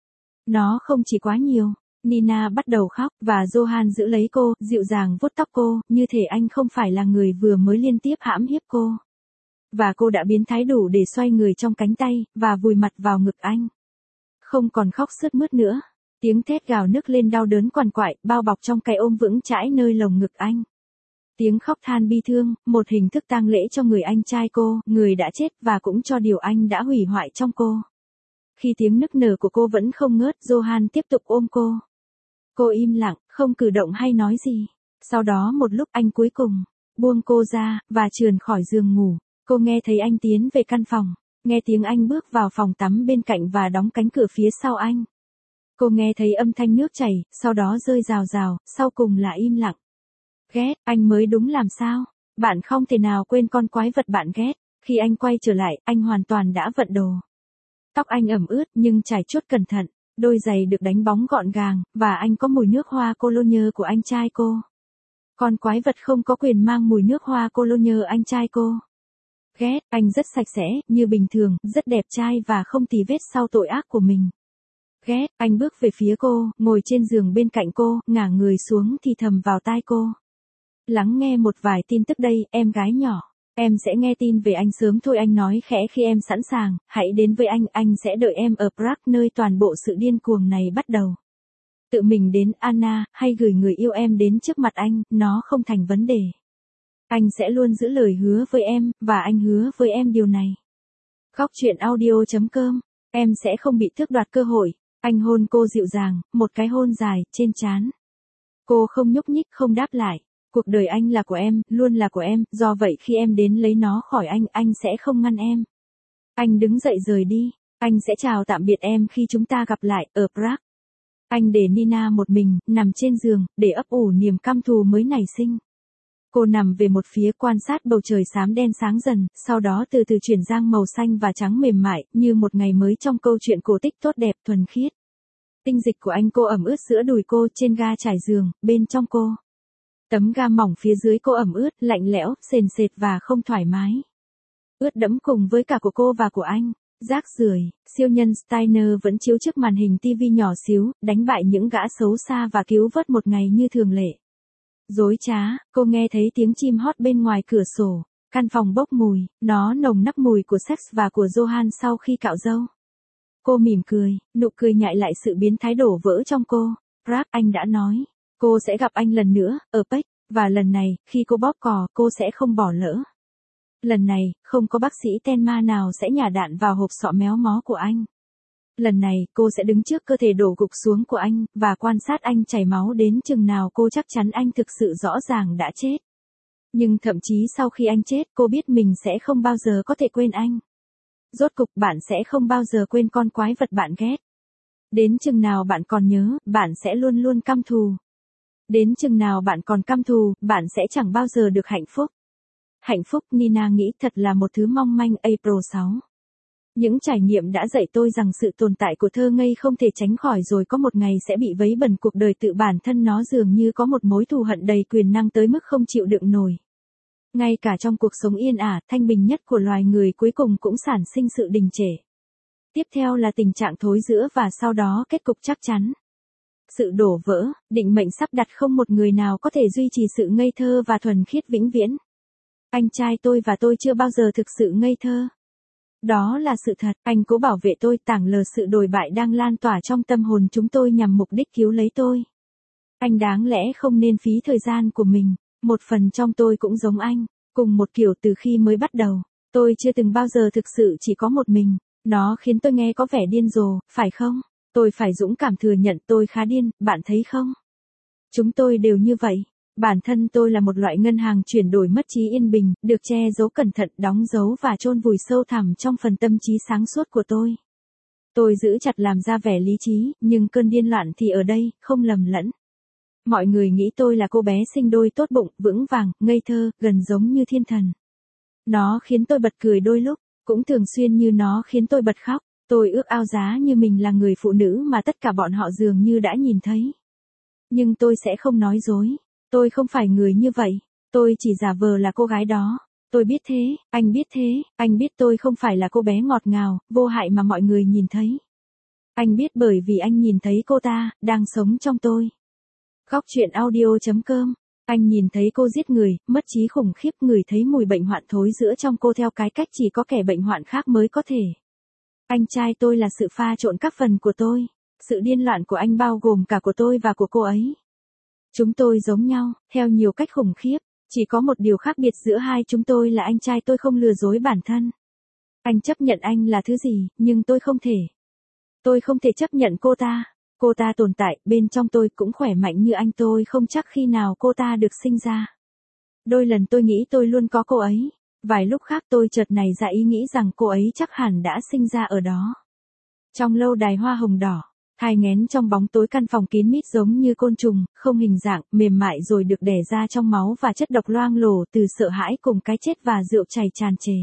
Nó không chỉ quá nhiều. Nina bắt đầu khóc, và Johan giữ lấy cô, dịu dàng vuốt tóc cô, như thể anh không phải là người vừa mới liên tiếp hãm hiếp cô. Và cô đã biến thái đủ để xoay người trong cánh tay, và vùi mặt vào ngực anh. Không còn khóc sướt mướt nữa. Tiếng thét gào nức lên đau đớn quằn quại, bao bọc trong cái ôm vững chãi nơi lồng ngực anh. Tiếng khóc than bi thương, một hình thức tang lễ cho người anh trai cô, người đã chết và cũng cho điều anh đã hủy hoại trong cô. Khi tiếng nức nở của cô vẫn không ngớt, Johan tiếp tục ôm cô. Cô im lặng, không cử động hay nói gì. Sau đó một lúc anh cuối cùng buông cô ra, và trườn khỏi giường ngủ. Cô nghe thấy anh tiến về căn phòng. Nghe tiếng anh bước vào phòng tắm bên cạnh và đóng cánh cửa phía sau anh. Cô nghe thấy âm thanh nước chảy, sau đó rơi rào rào, sau cùng là im lặng. Ghét, anh mới đúng làm sao? Bạn không thể nào quên con quái vật bạn ghét. Khi anh quay trở lại, anh hoàn toàn đã vận đồ. Tóc anh ẩm ướt nhưng trải chuốt cẩn thận, đôi giày được đánh bóng gọn gàng, và anh có mùi nước hoa cologne của anh trai cô. Con quái vật không có quyền mang mùi nước hoa cologne anh trai cô. Ghét, anh rất sạch sẽ, như bình thường, rất đẹp trai và không tì vết sau tội ác của mình. Ghét, anh bước về phía cô, ngồi trên giường bên cạnh cô, ngả người xuống thì thầm vào tai cô. Lắng nghe một vài tin tức đây, em gái nhỏ. Em sẽ nghe tin về anh sớm thôi, anh nói khẽ khi em sẵn sàng, hãy đến với anh, anh sẽ đợi em ở Prague nơi toàn bộ sự điên cuồng này bắt đầu. Tự mình đến Anna, hay gửi người yêu em đến trước mặt anh, nó không thành vấn đề. Anh sẽ luôn giữ lời hứa với em, và anh hứa với em điều này. Góc truyện audio chấm com. Em sẽ không bị tước đoạt cơ hội. Anh hôn cô dịu dàng, một cái hôn dài, trên trán. Cô không nhúc nhích, không đáp lại. Cuộc đời anh là của em, luôn là của em, do vậy khi em đến lấy nó khỏi anh, anh sẽ không ngăn em. Anh đứng dậy rời đi. Anh sẽ chào tạm biệt em khi chúng ta gặp lại, ở Prague. Anh để Nina một mình, nằm trên giường, để ấp ủ niềm căm thù mới nảy sinh. Cô nằm về một phía quan sát bầu trời xám đen sáng dần, sau đó từ từ chuyển sang màu xanh và trắng mềm mại, như một ngày mới trong câu chuyện cổ tích tốt đẹp thuần khiết. Tinh dịch của anh cô ẩm ướt giữa đùi cô, trên ga trải giường, bên trong cô. Tấm ga mỏng phía dưới cô ẩm ướt, lạnh lẽo, sền sệt và không thoải mái. Ướt đẫm cùng với cả của cô và của anh. Rác rưởi, siêu nhân Steiner vẫn chiếu trước màn hình tivi nhỏ xíu, đánh bại những gã xấu xa và cứu vớt một ngày như thường lệ. Dối trá, cô nghe thấy tiếng chim hót bên ngoài cửa sổ. Căn phòng bốc mùi, nó nồng nặc mùi của sex và của Johan sau khi cạo râu. Cô mỉm cười, nụ cười nhại lại sự biến thái đổ vỡ trong cô. Prague, anh đã nói. Cô sẽ gặp anh lần nữa, ở Pech, và lần này, khi cô bóp cò, cô sẽ không bỏ lỡ. Lần này, không có bác sĩ Tenma nào sẽ nhả đạn vào hộp sọ méo mó của anh. Lần này, cô sẽ đứng trước cơ thể đổ gục xuống của anh, và quan sát anh chảy máu đến chừng nào cô chắc chắn anh thực sự rõ ràng đã chết. Nhưng thậm chí sau khi anh chết, cô biết mình sẽ không bao giờ có thể quên anh. Rốt cục bạn sẽ không bao giờ quên con quái vật bạn ghét. Đến chừng nào bạn còn nhớ, bạn sẽ luôn luôn căm thù. Đến chừng nào bạn còn căm thù, bạn sẽ chẳng bao giờ được hạnh phúc. Hạnh phúc, Nina nghĩ, thật là một thứ mong manh. April sáu. Những trải nghiệm đã dạy tôi rằng sự tồn tại của thơ ngây không thể tránh khỏi rồi có một ngày sẽ bị vấy bẩn cuộc đời tự bản thân nó dường như có một mối thù hận đầy quyền năng tới mức không chịu đựng nổi. Ngay cả trong cuộc sống yên ả, thanh bình nhất của loài người cuối cùng cũng sản sinh sự đình trệ. Tiếp theo là tình trạng thối rữa và sau đó kết cục chắc chắn. Sự đổ vỡ, định mệnh sắp đặt không một người nào có thể duy trì sự ngây thơ và thuần khiết vĩnh viễn. Anh trai tôi và tôi chưa bao giờ thực sự ngây thơ. Đó là sự thật, anh cố bảo vệ tôi, tảng lờ sự đồi bại đang lan tỏa trong tâm hồn chúng tôi nhằm mục đích cứu lấy tôi. Anh đáng lẽ không nên phí thời gian của mình, một phần trong tôi cũng giống anh, cùng một kiểu từ khi mới bắt đầu. Tôi chưa từng bao giờ thực sự chỉ có một mình, nó khiến tôi nghe có vẻ điên rồ, phải không? Tôi phải dũng cảm thừa nhận tôi khá điên, bạn thấy không? Chúng tôi đều như vậy. Bản thân tôi là một loại ngân hàng chuyển đổi mất trí yên bình, được che giấu cẩn thận, đóng dấu và chôn vùi sâu thẳm trong phần tâm trí sáng suốt của tôi. Tôi giữ chặt làm ra vẻ lý trí, nhưng cơn điên loạn thì ở đây, không lầm lẫn. Mọi người nghĩ tôi là cô bé sinh đôi tốt bụng, vững vàng, ngây thơ, gần giống như thiên thần. Nó khiến tôi bật cười đôi lúc, cũng thường xuyên như nó khiến tôi bật khóc. Tôi ước ao giá như mình là người phụ nữ mà tất cả bọn họ dường như đã nhìn thấy. Nhưng tôi sẽ không nói dối. Tôi không phải người như vậy. Tôi chỉ giả vờ là cô gái đó. Tôi biết thế, anh biết thế, anh biết tôi không phải là cô bé ngọt ngào, vô hại mà mọi người nhìn thấy. Anh biết bởi vì anh nhìn thấy cô ta, đang sống trong tôi. Góc truyện audio chấm com. Anh nhìn thấy cô giết người, mất trí khủng khiếp, ngửi thấy mùi bệnh hoạn thối giữa trong cô theo cái cách chỉ có kẻ bệnh hoạn khác mới có thể. Anh trai tôi là sự pha trộn các phần của tôi. Sự điên loạn của anh bao gồm cả của tôi và của cô ấy. Chúng tôi giống nhau, theo nhiều cách khủng khiếp. Chỉ có một điều khác biệt giữa hai chúng tôi là anh trai tôi không lừa dối bản thân. Anh chấp nhận anh là thứ gì, nhưng tôi không thể. Tôi không thể chấp nhận cô ta. Cô ta tồn tại, bên trong tôi cũng khỏe mạnh như anh, tôi không chắc khi nào cô ta được sinh ra. Đôi lần tôi nghĩ tôi luôn có cô ấy. Vài lúc khác tôi chợt nảy ra ý nghĩ rằng cô ấy chắc hẳn đã sinh ra ở đó. Trong lâu đài hoa hồng đỏ, thai nghén trong bóng tối căn phòng kín mít giống như côn trùng, không hình dạng, mềm mại rồi được đẻ ra trong máu và chất độc loang lổ từ sợ hãi cùng cái chết và rượu chảy tràn trề.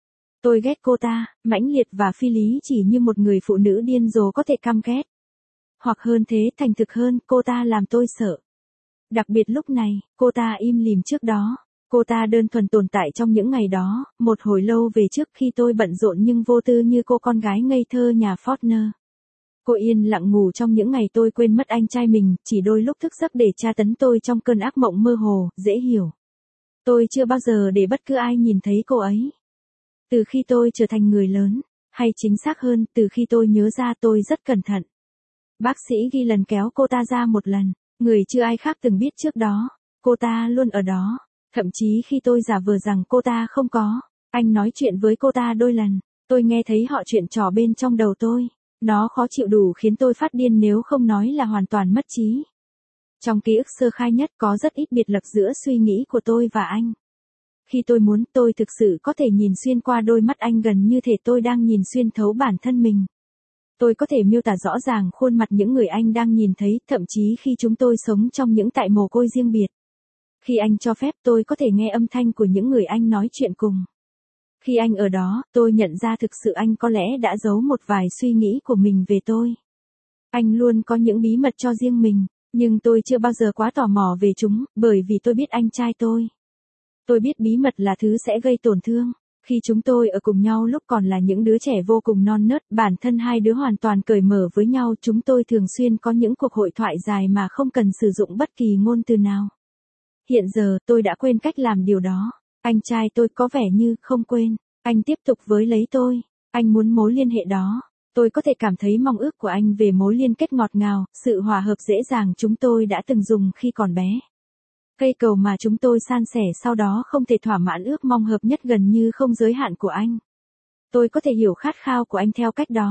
Tôi ghét cô ta, mãnh liệt và phi lý chỉ như một người phụ nữ điên rồ có thể căm ghét. Hoặc hơn thế, thành thực hơn, cô ta làm tôi sợ. Đặc biệt lúc này, cô ta im lìm trước đó. Cô ta đơn thuần tồn tại trong những ngày đó, một hồi lâu về trước khi tôi bận rộn nhưng vô tư như cô con gái ngây thơ nhà Faulkner. Cô yên lặng ngủ trong những ngày tôi quên mất anh trai mình, chỉ đôi lúc thức giấc để tra tấn tôi trong cơn ác mộng mơ hồ, dễ hiểu. Tôi chưa bao giờ để bất cứ ai nhìn thấy cô ấy. Từ khi tôi trở thành người lớn, hay chính xác hơn, từ khi tôi nhớ ra tôi rất cẩn thận. Bác sĩ ghi lần kéo cô ta ra một lần, người chưa ai khác từng biết trước đó, cô ta luôn ở đó. Thậm chí khi tôi giả vờ rằng cô ta không có, anh nói chuyện với cô ta đôi lần, tôi nghe thấy họ chuyện trò bên trong đầu tôi. Nó khó chịu đủ khiến tôi phát điên nếu không nói là hoàn toàn mất trí. Trong ký ức sơ khai nhất có rất ít biệt lập giữa suy nghĩ của tôi và anh. Khi tôi muốn, tôi thực sự có thể nhìn xuyên qua đôi mắt anh gần như thể tôi đang nhìn xuyên thấu bản thân mình. Tôi có thể miêu tả rõ ràng khuôn mặt những người anh đang nhìn thấy, thậm chí khi chúng tôi sống trong những tại mồ côi riêng biệt. Khi anh cho phép, tôi có thể nghe âm thanh của những người anh nói chuyện cùng. Khi anh ở đó, tôi nhận ra thực sự anh có lẽ đã giấu một vài suy nghĩ của mình về tôi. Anh luôn có những bí mật cho riêng mình, nhưng tôi chưa bao giờ quá tò mò về chúng, bởi vì tôi biết anh trai tôi. Tôi biết bí mật là thứ sẽ gây tổn thương. Khi chúng tôi ở cùng nhau lúc còn là những đứa trẻ vô cùng non nớt, bản thân hai đứa hoàn toàn cởi mở với nhau, chúng tôi thường xuyên có những cuộc hội thoại dài mà không cần sử dụng bất kỳ ngôn từ nào. Hiện giờ, tôi đã quên cách làm điều đó. Anh trai tôi có vẻ như không quên. Anh tiếp tục với lấy tôi. Anh muốn mối liên hệ đó. Tôi có thể cảm thấy mong ước của anh về mối liên kết ngọt ngào, sự hòa hợp dễ dàng chúng tôi đã từng dùng khi còn bé. Cây cầu mà chúng tôi san sẻ sau đó không thể thỏa mãn ước mong hợp nhất gần như không giới hạn của anh. Tôi có thể hiểu khát khao của anh theo cách đó.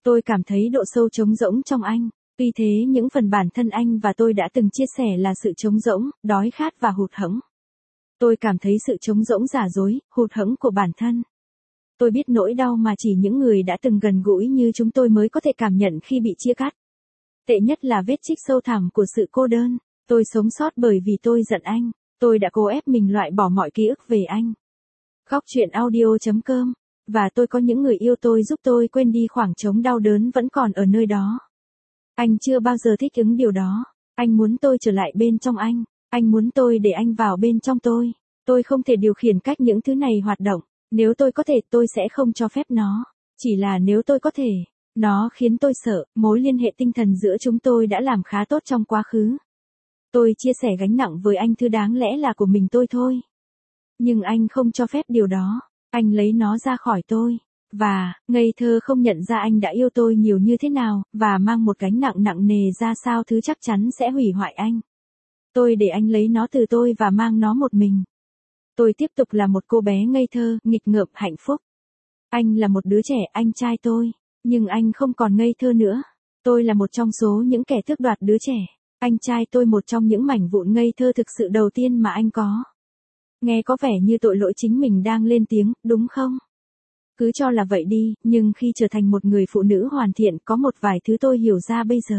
Tôi cảm thấy độ sâu trống rỗng trong anh. Tuy thế những phần bản thân anh và tôi đã từng chia sẻ là sự trống rỗng, đói khát và hụt hẫng. Tôi cảm thấy sự trống rỗng giả dối, hụt hẫng của bản thân. Tôi biết nỗi đau mà chỉ những người đã từng gần gũi như chúng tôi mới có thể cảm nhận khi bị chia cắt. Tệ nhất là vết chích sâu thẳm của sự cô đơn. Tôi sống sót bởi vì tôi giận anh. Tôi đã cố ép mình loại bỏ mọi ký ức về anh. Góc chuyện audio chấm com. Và tôi có những người yêu tôi giúp tôi quên đi khoảng trống đau đớn vẫn còn ở nơi đó. Anh chưa bao giờ thích ứng điều đó. Anh muốn tôi trở lại bên trong anh. Anh muốn tôi để anh vào bên trong tôi. Tôi không thể điều khiển cách những thứ này hoạt động. Nếu tôi có thể tôi sẽ không cho phép nó. Chỉ là nếu tôi có thể. Nó khiến tôi sợ, mối liên hệ tinh thần giữa chúng tôi đã làm khá tốt trong quá khứ. Tôi chia sẻ gánh nặng với anh thứ đáng lẽ là của mình tôi thôi. Nhưng anh không cho phép điều đó. Anh lấy nó ra khỏi tôi. Và, ngây thơ không nhận ra anh đã yêu tôi nhiều như thế nào, và mang một gánh nặng nặng nề ra sao thứ chắc chắn sẽ hủy hoại anh. Tôi để anh lấy nó từ tôi và mang nó một mình. Tôi tiếp tục là một cô bé ngây thơ, nghịch ngợm, hạnh phúc. Anh là một đứa trẻ, anh trai tôi. Nhưng anh không còn ngây thơ nữa. Tôi là một trong số những kẻ tước đoạt đứa trẻ. Anh trai tôi một trong những mảnh vụn ngây thơ thực sự đầu tiên mà anh có. Nghe có vẻ như tội lỗi chính mình đang lên tiếng, đúng không? Cứ cho là vậy đi, nhưng khi trở thành một người phụ nữ hoàn thiện có một vài thứ tôi hiểu ra bây giờ.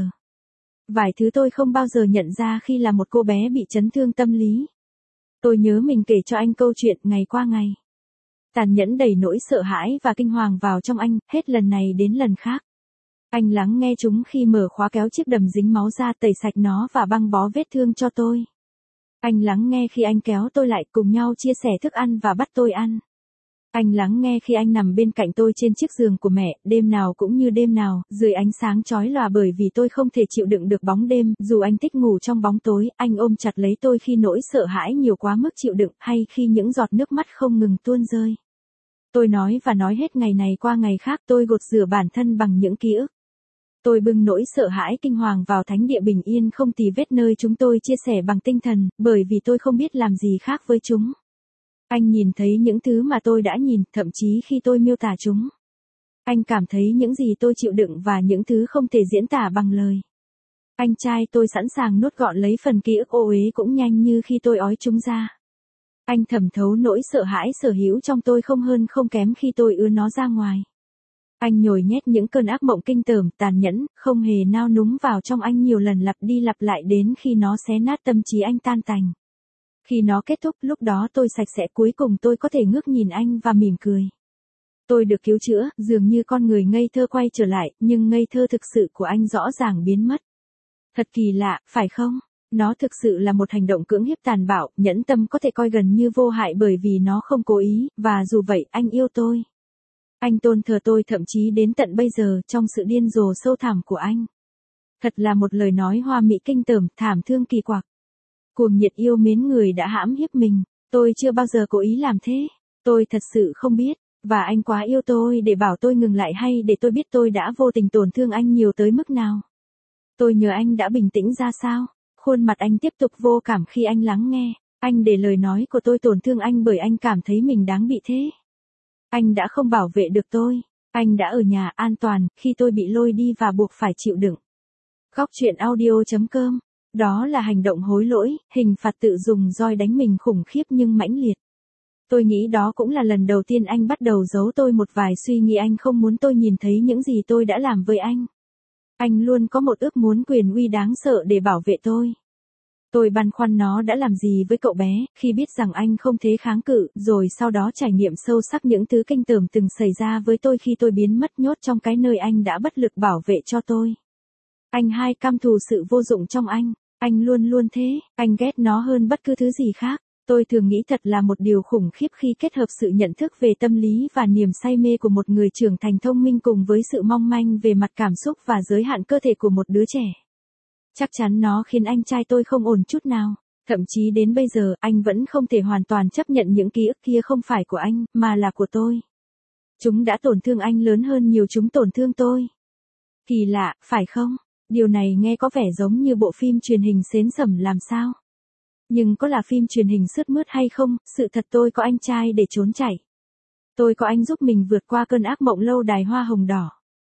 Vài thứ tôi không bao giờ nhận ra khi là một cô bé bị chấn thương tâm lý. Tôi nhớ mình kể cho anh câu chuyện ngày qua ngày. Tàn nhẫn đầy nỗi sợ hãi và kinh hoàng vào trong anh, hết lần này đến lần khác. Anh lắng nghe chúng khi mở khóa kéo chiếc đầm dính máu ra tẩy sạch nó và băng bó vết thương cho tôi. Anh lắng nghe khi anh kéo tôi lại cùng nhau chia sẻ thức ăn và bắt tôi ăn. Anh lắng nghe khi anh nằm bên cạnh tôi trên chiếc giường của mẹ, đêm nào cũng như đêm nào, dưới ánh sáng chói lòa bởi vì tôi không thể chịu đựng được bóng đêm, dù anh thích ngủ trong bóng tối, anh ôm chặt lấy tôi khi nỗi sợ hãi nhiều quá mức chịu đựng, hay khi những giọt nước mắt không ngừng tuôn rơi. Tôi nói và nói hết ngày này qua ngày khác, tôi gột rửa bản thân bằng những ký ức. Tôi bưng nỗi sợ hãi kinh hoàng vào thánh địa bình yên không tì vết nơi chúng tôi chia sẻ bằng tinh thần, bởi vì tôi không biết làm gì khác với chúng. Anh nhìn thấy những thứ mà tôi đã nhìn, thậm chí khi tôi miêu tả chúng. Anh cảm thấy những gì tôi chịu đựng và những thứ không thể diễn tả bằng lời. Anh trai tôi sẵn sàng nuốt gọn lấy phần ký ức ô uế cũng nhanh như khi tôi ói chúng ra. Anh thẩm thấu nỗi sợ hãi sở hữu trong tôi không hơn không kém khi tôi ưa nó ra ngoài. Anh nhồi nhét những cơn ác mộng kinh tởm, tàn nhẫn, không hề nao núng vào trong anh nhiều lần lặp đi lặp lại đến khi nó xé nát tâm trí anh tan tành. Khi nó kết thúc, lúc đó tôi sạch sẽ, cuối cùng tôi có thể ngước nhìn anh và mỉm cười. Tôi được cứu chữa, dường như con người ngây thơ quay trở lại, nhưng ngây thơ thực sự của anh rõ ràng biến mất. Thật kỳ lạ, phải không? Nó thực sự là một hành động cưỡng hiếp tàn bạo, nhẫn tâm có thể coi gần như vô hại bởi vì nó không cố ý, và dù vậy, anh yêu tôi. Anh tôn thờ tôi thậm chí đến tận bây giờ, trong sự điên rồ sâu thẳm của anh. Thật là một lời nói hoa mỹ kinh tởm, thảm thương kỳ quặc. Cuồng nhiệt yêu mến người đã hãm hiếp mình. Tôi chưa bao giờ cố ý làm thế. Tôi thật sự không biết. Và anh quá yêu tôi để bảo tôi ngừng lại hay để tôi biết tôi đã vô tình tổn thương anh nhiều tới mức nào. Tôi nhờ anh đã bình tĩnh ra sao. Khuôn mặt anh tiếp tục vô cảm khi anh lắng nghe. Anh để lời nói của tôi tổn thương anh bởi anh cảm thấy mình đáng bị thế. Anh đã không bảo vệ được tôi. Anh đã ở nhà an toàn khi tôi bị lôi đi và buộc phải chịu đựng. Góc chuyện audio chấm com. Đó là hành động hối lỗi, hình phạt tự dùng roi đánh mình khủng khiếp nhưng mãnh liệt. Tôi nghĩ đó cũng là lần đầu tiên anh bắt đầu giấu tôi một vài suy nghĩ anh không muốn tôi nhìn thấy những gì tôi đã làm với anh. Anh luôn có một ước muốn quyền uy đáng sợ để bảo vệ tôi. Tôi băn khoăn nó đã làm gì với cậu bé, khi biết rằng anh không thể kháng cự, rồi sau đó trải nghiệm sâu sắc những thứ kinh tởm từng xảy ra với tôi khi tôi biến mất nhốt trong cái nơi anh đã bất lực bảo vệ cho tôi. Anh hai căm thù sự vô dụng trong anh. Anh luôn luôn thế, anh ghét nó hơn bất cứ thứ gì khác. Tôi thường nghĩ thật là một điều khủng khiếp khi kết hợp sự nhận thức về tâm lý và niềm say mê của một người trưởng thành thông minh cùng với sự mong manh về mặt cảm xúc và giới hạn cơ thể của một đứa trẻ. Chắc chắn nó khiến anh trai tôi không ổn chút nào. Thậm chí đến bây giờ, anh vẫn không thể hoàn toàn chấp nhận những ký ức kia không phải của anh, mà là của tôi. Chúng đã tổn thương anh lớn hơn nhiều chúng tổn thương tôi. Kỳ lạ, phải không? Điều này nghe có vẻ giống như bộ phim truyền hình xến xẩm làm sao? Nhưng có là phim truyền hình sướt mướt hay không, sự thật tôi có anh trai để trốn chạy. Tôi có anh giúp mình vượt qua cơn ác mộng lâu đài hoa hồng đỏ.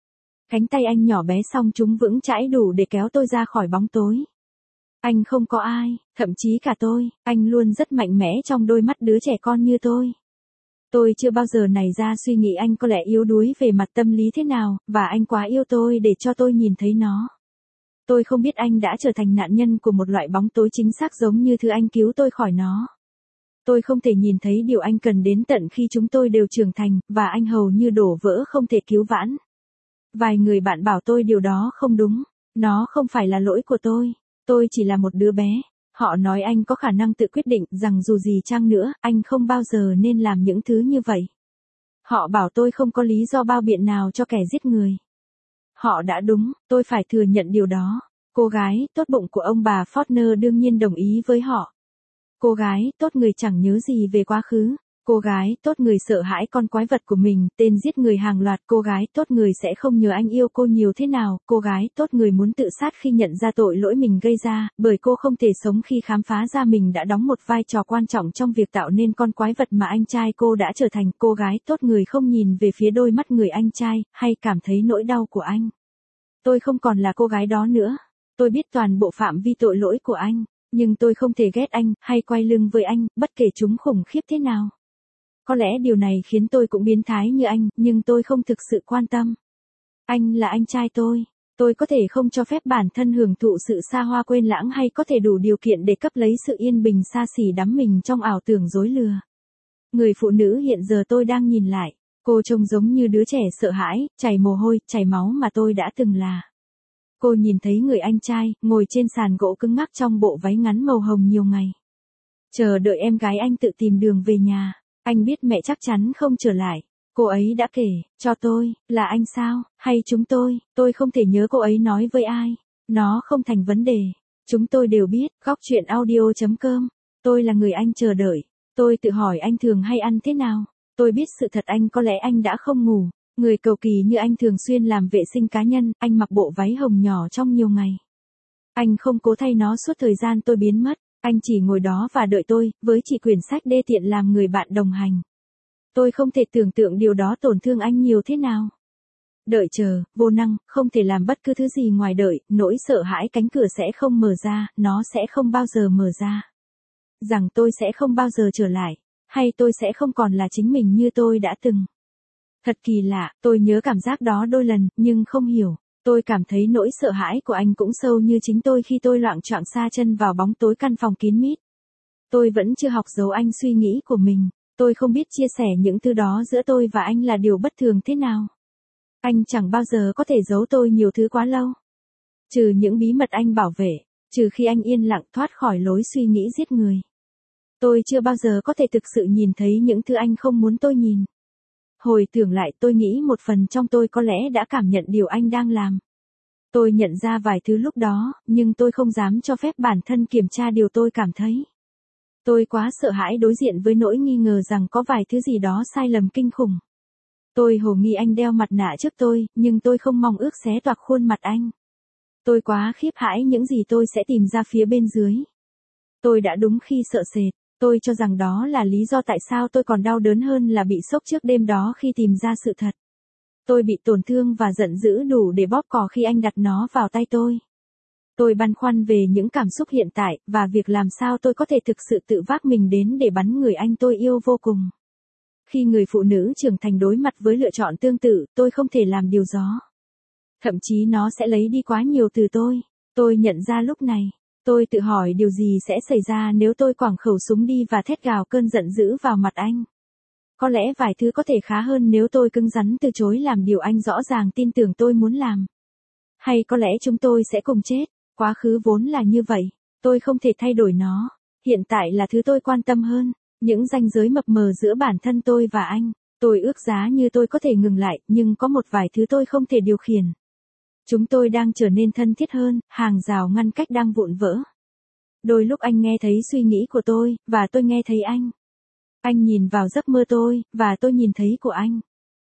Cánh tay anh nhỏ bé song chúng vững chãi đủ để kéo tôi ra khỏi bóng tối. Anh không có ai, thậm chí cả tôi, anh luôn rất mạnh mẽ trong đôi mắt đứa trẻ con như tôi. Tôi chưa bao giờ nảy ra suy nghĩ anh có lẽ yếu đuối về mặt tâm lý thế nào, và anh quá yêu tôi để cho tôi nhìn thấy nó. Tôi không biết anh đã trở thành nạn nhân của một loại bóng tối chính xác giống như thứ anh cứu tôi khỏi nó. Tôi không thể nhìn thấy điều anh cần đến tận khi chúng tôi đều trưởng thành, và anh hầu như đổ vỡ không thể cứu vãn. Vài người bạn bảo tôi điều đó không đúng. Nó không phải là lỗi của tôi. Tôi chỉ là một đứa bé. Họ nói anh có khả năng tự quyết định rằng dù gì chăng nữa, anh không bao giờ nên làm những thứ như vậy. Họ bảo tôi không có lý do bao biện nào cho kẻ giết người. Họ đã đúng, tôi phải thừa nhận điều đó. Cô gái tốt bụng của ông bà Faulkner đương nhiên đồng ý với họ. Cô gái tốt người chẳng nhớ gì về quá khứ. Cô gái tốt người sợ hãi con quái vật của mình, tên giết người hàng loạt. Cô gái tốt người sẽ không nhớ anh yêu cô nhiều thế nào. Cô gái tốt người muốn tự sát khi nhận ra tội lỗi mình gây ra, bởi cô không thể sống khi khám phá ra mình đã đóng một vai trò quan trọng trong việc tạo nên con quái vật mà anh trai cô đã trở thành. Cô gái tốt người không nhìn về phía đôi mắt người anh trai, hay cảm thấy nỗi đau của anh. Tôi không còn là cô gái đó nữa. Tôi biết toàn bộ phạm vi tội lỗi của anh, nhưng tôi không thể ghét anh, hay quay lưng với anh, bất kể chúng khủng khiếp thế nào. Có lẽ điều này khiến tôi cũng biến thái như anh, nhưng tôi không thực sự quan tâm. Anh là anh trai tôi. Tôi có thể không cho phép bản thân hưởng thụ sự xa hoa quên lãng hay có thể đủ điều kiện để cấp lấy sự yên bình xa xỉ đắm mình trong ảo tưởng dối lừa. Người phụ nữ hiện giờ tôi đang nhìn lại, cô trông giống như đứa trẻ sợ hãi, chảy mồ hôi, chảy máu mà tôi đã từng là. Cô nhìn thấy người anh trai, ngồi trên sàn gỗ cứng ngắc trong bộ váy ngắn màu hồng nhiều ngày. Chờ đợi em gái anh tự tìm đường về nhà. Anh biết mẹ chắc chắn không trở lại. Cô ấy đã kể cho tôi, là anh sao, hay chúng tôi, tôi không thể nhớ cô ấy nói với ai. Nó không thành vấn đề. Chúng tôi đều biết, góc chuyện audio chấm com. Tôi là người anh chờ đợi. Tôi tự hỏi anh thường hay ăn thế nào. Tôi biết sự thật anh có lẽ anh đã không ngủ. Người cầu kỳ như anh thường xuyên làm vệ sinh cá nhân, anh mặc bộ váy hồng nhỏ trong nhiều ngày. Anh không cố thay nó suốt thời gian tôi biến mất. Anh chỉ ngồi đó và đợi tôi, với chỉ quyển sách đê tiện làm người bạn đồng hành. Tôi không thể tưởng tượng điều đó tổn thương anh nhiều thế nào. Đợi chờ, vô năng, không thể làm bất cứ thứ gì ngoài đợi, nỗi sợ hãi cánh cửa sẽ không mở ra, nó sẽ không bao giờ mở ra. Rằng tôi sẽ không bao giờ trở lại, hay tôi sẽ không còn là chính mình như tôi đã từng. Thật kỳ lạ, tôi nhớ cảm giác đó đôi lần, nhưng không hiểu. Tôi cảm thấy nỗi sợ hãi của anh cũng sâu như chính tôi khi tôi loạng choạng sa chân vào bóng tối căn phòng kín mít. Tôi vẫn chưa học giấu anh suy nghĩ của mình. Tôi không biết chia sẻ những thứ đó giữa tôi và anh là điều bất thường thế nào. Anh chẳng bao giờ có thể giấu tôi nhiều thứ quá lâu. Trừ những bí mật anh bảo vệ, trừ khi anh yên lặng thoát khỏi lối suy nghĩ giết người. Tôi chưa bao giờ có thể thực sự nhìn thấy những thứ anh không muốn tôi nhìn. Hồi tưởng lại tôi nghĩ một phần trong tôi có lẽ đã cảm nhận điều anh đang làm. Tôi nhận ra vài thứ lúc đó, nhưng tôi không dám cho phép bản thân kiểm tra điều tôi cảm thấy. Tôi quá sợ hãi đối diện với nỗi nghi ngờ rằng có vài thứ gì đó sai lầm kinh khủng. Tôi hồ nghi anh đeo mặt nạ trước tôi, nhưng tôi không mong ước xé toạc khuôn mặt anh. Tôi quá khiếp hãi những gì tôi sẽ tìm ra phía bên dưới. Tôi đã đúng khi sợ sệt. Tôi cho rằng đó là lý do tại sao tôi còn đau đớn hơn là bị sốc trước đêm đó khi tìm ra sự thật. Tôi bị tổn thương và giận dữ đủ để bóp cò khi anh đặt nó vào tay tôi. Tôi băn khoăn về những cảm xúc hiện tại, và việc làm sao tôi có thể thực sự tự vác mình đến để bắn người anh tôi yêu vô cùng. Khi người phụ nữ trưởng thành đối mặt với lựa chọn tương tự, tôi không thể làm điều đó. Thậm chí nó sẽ lấy đi quá nhiều từ tôi. Tôi nhận ra lúc này. Tôi tự hỏi điều gì sẽ xảy ra nếu tôi quẳng khẩu súng đi và thét gào cơn giận dữ vào mặt anh. Có lẽ vài thứ có thể khá hơn nếu tôi cứng rắn từ chối làm điều anh rõ ràng tin tưởng tôi muốn làm. Hay có lẽ chúng tôi sẽ cùng chết. Quá khứ vốn là như vậy. Tôi không thể thay đổi nó. Hiện tại là thứ tôi quan tâm hơn. Những ranh giới mập mờ giữa bản thân tôi và anh. Tôi ước giá như tôi có thể ngừng lại, nhưng có một vài thứ tôi không thể điều khiển. Chúng tôi đang trở nên thân thiết hơn, hàng rào ngăn cách đang vụn vỡ. Đôi lúc anh nghe thấy suy nghĩ của tôi, và tôi nghe thấy anh. Anh nhìn vào giấc mơ tôi, và tôi nhìn thấy của anh.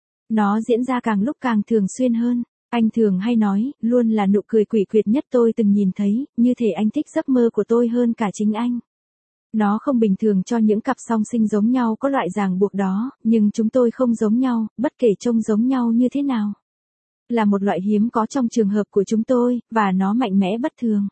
Nó diễn ra càng lúc càng thường xuyên hơn. Anh thường hay nói, luôn là nụ cười quỷ quyệt nhất tôi từng nhìn thấy, như thể anh thích giấc mơ của tôi hơn cả chính anh. Nó không bình thường cho những cặp song sinh giống nhau có loại ràng buộc đó, nhưng chúng tôi không giống nhau, bất kể trông giống nhau như thế nào. Là một loại hiếm có trong trường hợp của chúng tôi, và nó mạnh mẽ bất thường.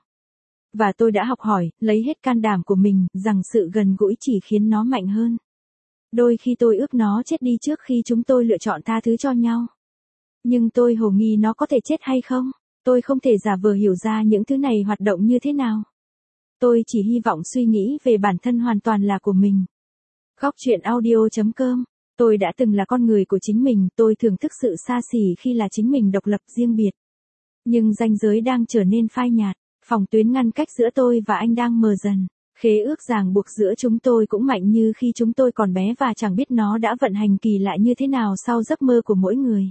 Và tôi đã học hỏi, lấy hết can đảm của mình, rằng sự gần gũi chỉ khiến nó mạnh hơn. Đôi khi tôi ước nó chết đi trước khi chúng tôi lựa chọn tha thứ cho nhau. Nhưng tôi hồ nghi nó có thể chết hay không. Tôi không thể giả vờ hiểu ra những thứ này hoạt động như thế nào. Tôi chỉ hy vọng suy nghĩ về bản thân hoàn toàn là của mình. Khóc chuyện audio chấm com. Tôi đã từng là con người của chính mình, tôi thưởng thức sự xa xỉ khi là chính mình độc lập riêng biệt. Nhưng ranh giới đang trở nên phai nhạt, phòng tuyến ngăn cách giữa tôi và anh đang mờ dần. Khế ước ràng buộc giữa chúng tôi cũng mạnh như khi chúng tôi còn bé và chẳng biết nó đã vận hành kỳ lạ như thế nào sau giấc mơ của mỗi người.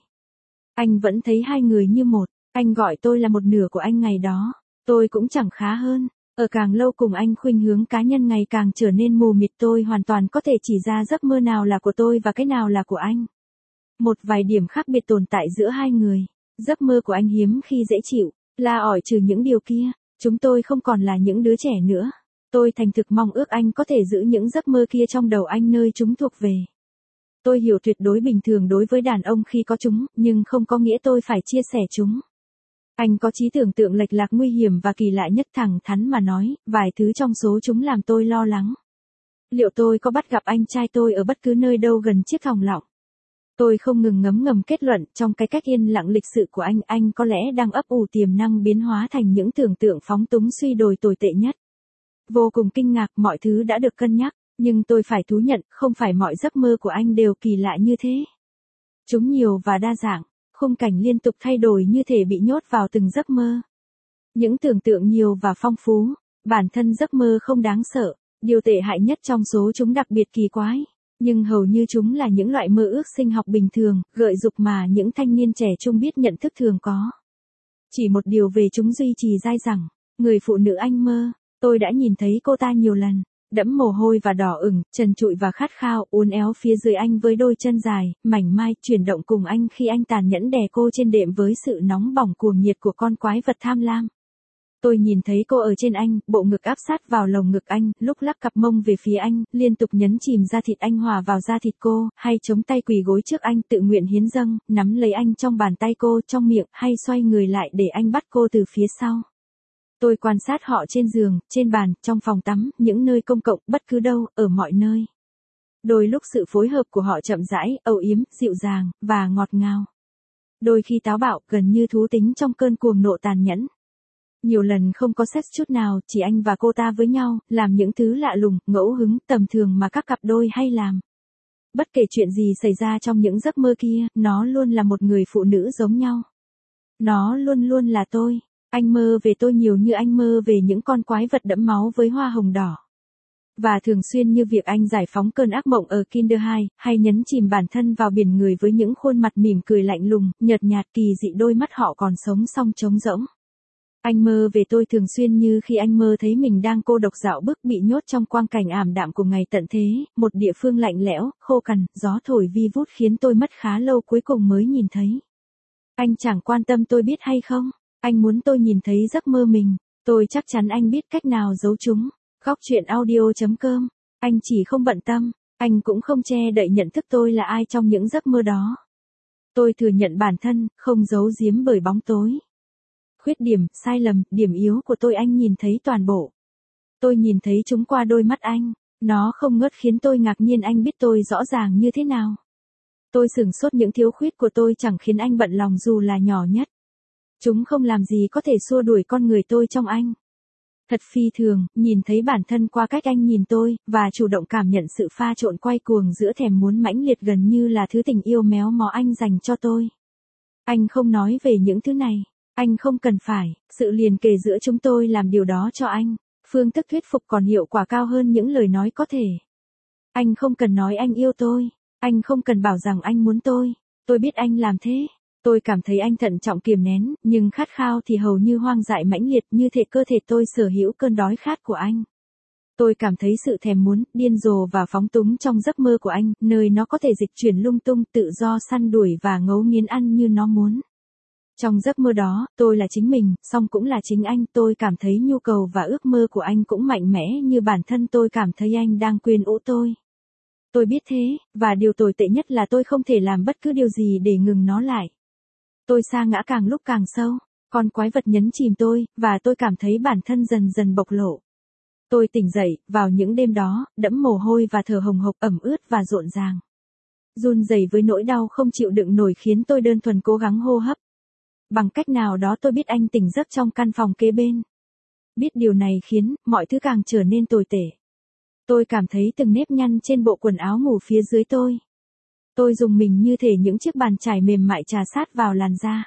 Anh vẫn thấy hai người như một, anh gọi tôi là một nửa của anh ngày đó, tôi cũng chẳng khá hơn. Ở càng lâu cùng anh khuynh hướng cá nhân ngày càng trở nên mù mịt, tôi hoàn toàn có thể chỉ ra giấc mơ nào là của tôi và cái nào là của anh. Một vài điểm khác biệt tồn tại giữa hai người. Giấc mơ của anh hiếm khi dễ chịu, là ỏi trừ những điều kia, chúng tôi không còn là những đứa trẻ nữa. Tôi thành thực mong ước anh có thể giữ những giấc mơ kia trong đầu anh nơi chúng thuộc về. Tôi hiểu tuyệt đối bình thường đối với đàn ông khi có chúng, nhưng không có nghĩa tôi phải chia sẻ chúng. Anh có trí tưởng tượng lệch lạc nguy hiểm và kỳ lạ nhất, thẳng thắn mà nói, vài thứ trong số chúng làm tôi lo lắng. Liệu tôi có bắt gặp anh trai tôi ở bất cứ nơi đâu gần chiếc thòng lọng? Tôi không ngừng ngấm ngầm kết luận, trong cái cách yên lặng lịch sự của anh, anh có lẽ đang ấp ủ tiềm năng biến hóa thành những tưởng tượng phóng túng suy đồi tồi tệ nhất. Vô cùng kinh ngạc, mọi thứ đã được cân nhắc, nhưng tôi phải thú nhận, không phải mọi giấc mơ của anh đều kỳ lạ như thế. Chúng nhiều và đa dạng, khung cảnh liên tục thay đổi như thể bị nhốt vào từng giấc mơ. Những tưởng tượng nhiều và phong phú, bản thân giấc mơ không đáng sợ, điều tệ hại nhất trong số chúng đặc biệt kỳ quái. Nhưng hầu như chúng là những loại mơ ước sinh học bình thường, gợi dục mà những thanh niên trẻ trung biết nhận thức thường có. Chỉ một điều về chúng duy trì dai dẳng, người phụ nữ anh mơ, tôi đã nhìn thấy cô ta nhiều lần, đẫm mồ hôi và đỏ ửng, trần trụi và khát khao, uốn éo phía dưới anh với đôi chân dài, mảnh mai, chuyển động cùng anh khi anh tàn nhẫn đè cô trên đệm với sự nóng bỏng cuồng nhiệt của con quái vật tham lam. Tôi nhìn thấy cô ở trên anh, bộ ngực áp sát vào lồng ngực anh, lúc lắc cặp mông về phía anh, liên tục nhấn chìm da thịt anh hòa vào da thịt cô, hay chống tay quỳ gối trước anh tự nguyện hiến dâng, nắm lấy anh trong bàn tay cô, trong miệng, hay xoay người lại để anh bắt cô từ phía sau. Tôi quan sát họ trên giường, trên bàn, trong phòng tắm, những nơi công cộng, bất cứ đâu, ở mọi nơi. Đôi lúc sự phối hợp của họ chậm rãi, âu yếm, dịu dàng, và ngọt ngào. Đôi khi táo bạo, gần như thú tính trong cơn cuồng nộ tàn nhẫn. Nhiều lần không có sex chút nào, chỉ anh và cô ta với nhau, làm những thứ lạ lùng, ngẫu hứng, tầm thường mà các cặp đôi hay làm. Bất kể chuyện gì xảy ra trong những giấc mơ kia, nó luôn là một người phụ nữ giống nhau. Nó luôn luôn là tôi. Anh mơ về tôi nhiều như anh mơ về những con quái vật đẫm máu với hoa hồng đỏ. Và thường xuyên như việc anh giải phóng cơn ác mộng ở Kinder hai, hay nhấn chìm bản thân vào biển người với những khuôn mặt mỉm cười lạnh lùng, nhợt nhạt, kỳ dị, đôi mắt họ còn sống song trống rỗng. Anh mơ về tôi thường xuyên như khi anh mơ thấy mình đang cô độc dạo bước bị nhốt trong quang cảnh ảm đạm của ngày tận thế, một địa phương lạnh lẽo, khô cằn, gió thổi vi vút khiến tôi mất khá lâu cuối cùng mới nhìn thấy. Anh chẳng quan tâm tôi biết hay không, anh muốn tôi nhìn thấy giấc mơ mình, tôi chắc chắn anh biết cách nào giấu chúng. Khóc chuyện audio chấm com. Anh chỉ không bận tâm, anh cũng không che đậy nhận thức tôi là ai trong những giấc mơ đó. Tôi thừa nhận bản thân, không giấu giếm bởi bóng tối. Khuyết điểm, sai lầm, điểm yếu của tôi anh nhìn thấy toàn bộ. Tôi nhìn thấy chúng qua đôi mắt anh, nó không ngớt khiến tôi ngạc nhiên anh biết tôi rõ ràng như thế nào. Tôi sửng sốt, những thiếu khuyết của tôi chẳng khiến anh bận lòng dù là nhỏ nhất. Chúng không làm gì có thể xua đuổi con người tôi trong anh. Thật phi thường, nhìn thấy bản thân qua cách anh nhìn tôi, và chủ động cảm nhận sự pha trộn quay cuồng giữa thèm muốn mãnh liệt gần như là thứ tình yêu méo mó anh dành cho tôi. Anh không nói về những thứ này, anh không cần phải, sự liền kề giữa chúng tôi làm điều đó cho anh. Phương thức thuyết phục còn hiệu quả cao hơn những lời nói có thể. Anh không cần nói anh yêu tôi, anh không cần bảo rằng anh muốn tôi, tôi biết anh làm thế. Tôi cảm thấy anh thận trọng kiềm nén, nhưng khát khao thì hầu như hoang dại mãnh liệt, như thể cơ thể tôi sở hữu cơn đói khát của anh. Tôi cảm thấy sự thèm muốn, điên rồ và phóng túng trong giấc mơ của anh, nơi nó có thể dịch chuyển lung tung, tự do săn đuổi và ngấu nghiến ăn như nó muốn. Trong giấc mơ đó, tôi là chính mình, song cũng là chính anh, tôi cảm thấy nhu cầu và ước mơ của anh cũng mạnh mẽ như bản thân tôi cảm thấy anh đang quyến rũ tôi. Tôi biết thế, và điều tồi tệ nhất là tôi không thể làm bất cứ điều gì để ngừng nó lại. Tôi sa ngã càng lúc càng sâu, con quái vật nhấn chìm tôi, và tôi cảm thấy bản thân dần dần bộc lộ. Tôi tỉnh dậy, vào những đêm đó, đẫm mồ hôi và thở hồng hộc ẩm ướt và rộn ràng. Run rẩy với nỗi đau không chịu đựng nổi khiến tôi đơn thuần cố gắng hô hấp. Bằng cách nào đó tôi biết anh tỉnh giấc trong căn phòng kế bên. Biết điều này khiến mọi thứ càng trở nên tồi tệ. Tôi cảm thấy từng nếp nhăn trên bộ quần áo ngủ phía dưới tôi. Tôi dùng mình như thể những chiếc bàn chải mềm mại chà sát vào làn da.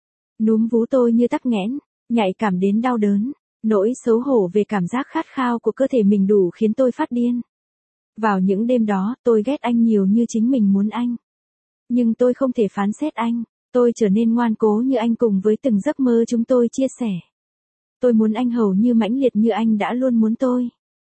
Núm vú tôi như tắc nghẽn, nhạy cảm đến đau đớn. Nỗi xấu hổ về cảm giác khát khao của cơ thể mình đủ khiến tôi phát điên. Vào những đêm đó, tôi ghét anh nhiều như chính mình muốn anh. Nhưng tôi không thể phán xét anh. Tôi trở nên ngoan cố như anh cùng với từng giấc mơ chúng tôi chia sẻ. Tôi muốn anh hầu như mãnh liệt như anh đã luôn muốn tôi.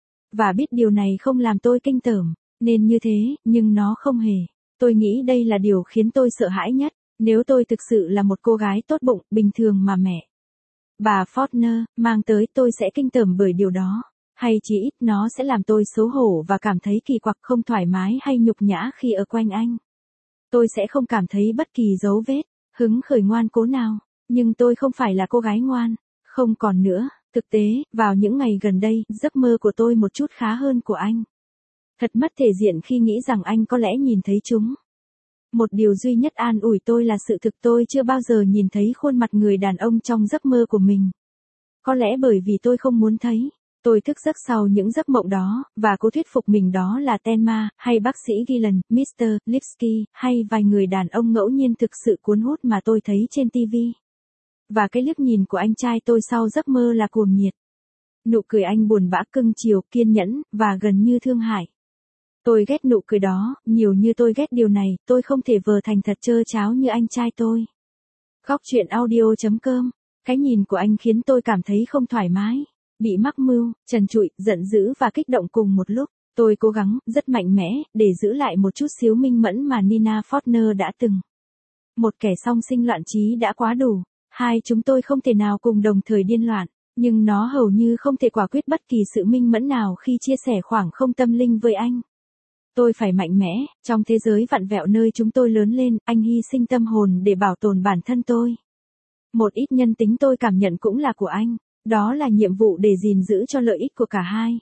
Và biết điều này không làm tôi kinh tởm, nên như thế, nhưng nó không hề. Tôi nghĩ đây là điều khiến tôi sợ hãi nhất. Nếu tôi thực sự là một cô gái tốt bụng, bình thường mà mẹ bà Faulkner mang tới, tôi sẽ kinh tởm bởi điều đó. Hay chỉ ít nó sẽ làm tôi xấu hổ và cảm thấy kỳ quặc, không thoải mái hay nhục nhã khi ở quanh anh. Tôi sẽ không cảm thấy bất kỳ dấu vết, hứng khởi ngoan cố nào. Nhưng tôi không phải là cô gái ngoan. Không còn nữa. Thực tế, vào những ngày gần đây, giấc mơ của tôi một chút khá hơn của anh. Thật mất thể diện khi nghĩ rằng anh có lẽ nhìn thấy chúng. Một điều duy nhất an ủi tôi là sự thực tôi chưa bao giờ nhìn thấy khuôn mặt người đàn ông trong giấc mơ của mình. Có lẽ bởi vì tôi không muốn thấy. Tôi thức giấc sau những giấc mộng đó, và cố thuyết phục mình đó là Tenma, hay bác sĩ Gillen, mít tơ Lipsky, hay vài người đàn ông ngẫu nhiên thực sự cuốn hút mà tôi thấy trên ti vi. Và cái liếc nhìn của anh trai tôi sau giấc mơ là cuồng nhiệt. Nụ cười anh buồn bã cưng chiều, kiên nhẫn, và gần như thương hại. Tôi ghét nụ cười đó, nhiều như tôi ghét điều này, tôi không thể vờ thành thật trơ tráo như anh trai tôi. Góc truyện audio chấm com. Cái nhìn của anh khiến tôi cảm thấy không thoải mái, bị mắc mưu, trần trụi, giận dữ và kích động cùng một lúc. Tôi cố gắng, rất mạnh mẽ, để giữ lại một chút xíu minh mẫn mà Nina Faulkner đã từng. Một kẻ song sinh loạn trí đã quá đủ. Hai chúng tôi không thể nào cùng đồng thời điên loạn, nhưng nó hầu như không thể quả quyết bất kỳ sự minh mẫn nào khi chia sẻ khoảng không tâm linh với anh. Tôi phải mạnh mẽ, trong thế giới vặn vẹo nơi chúng tôi lớn lên, anh hy sinh tâm hồn để bảo tồn bản thân tôi. Một ít nhân tính tôi cảm nhận cũng là của anh, đó là nhiệm vụ để gìn giữ cho lợi ích của cả hai.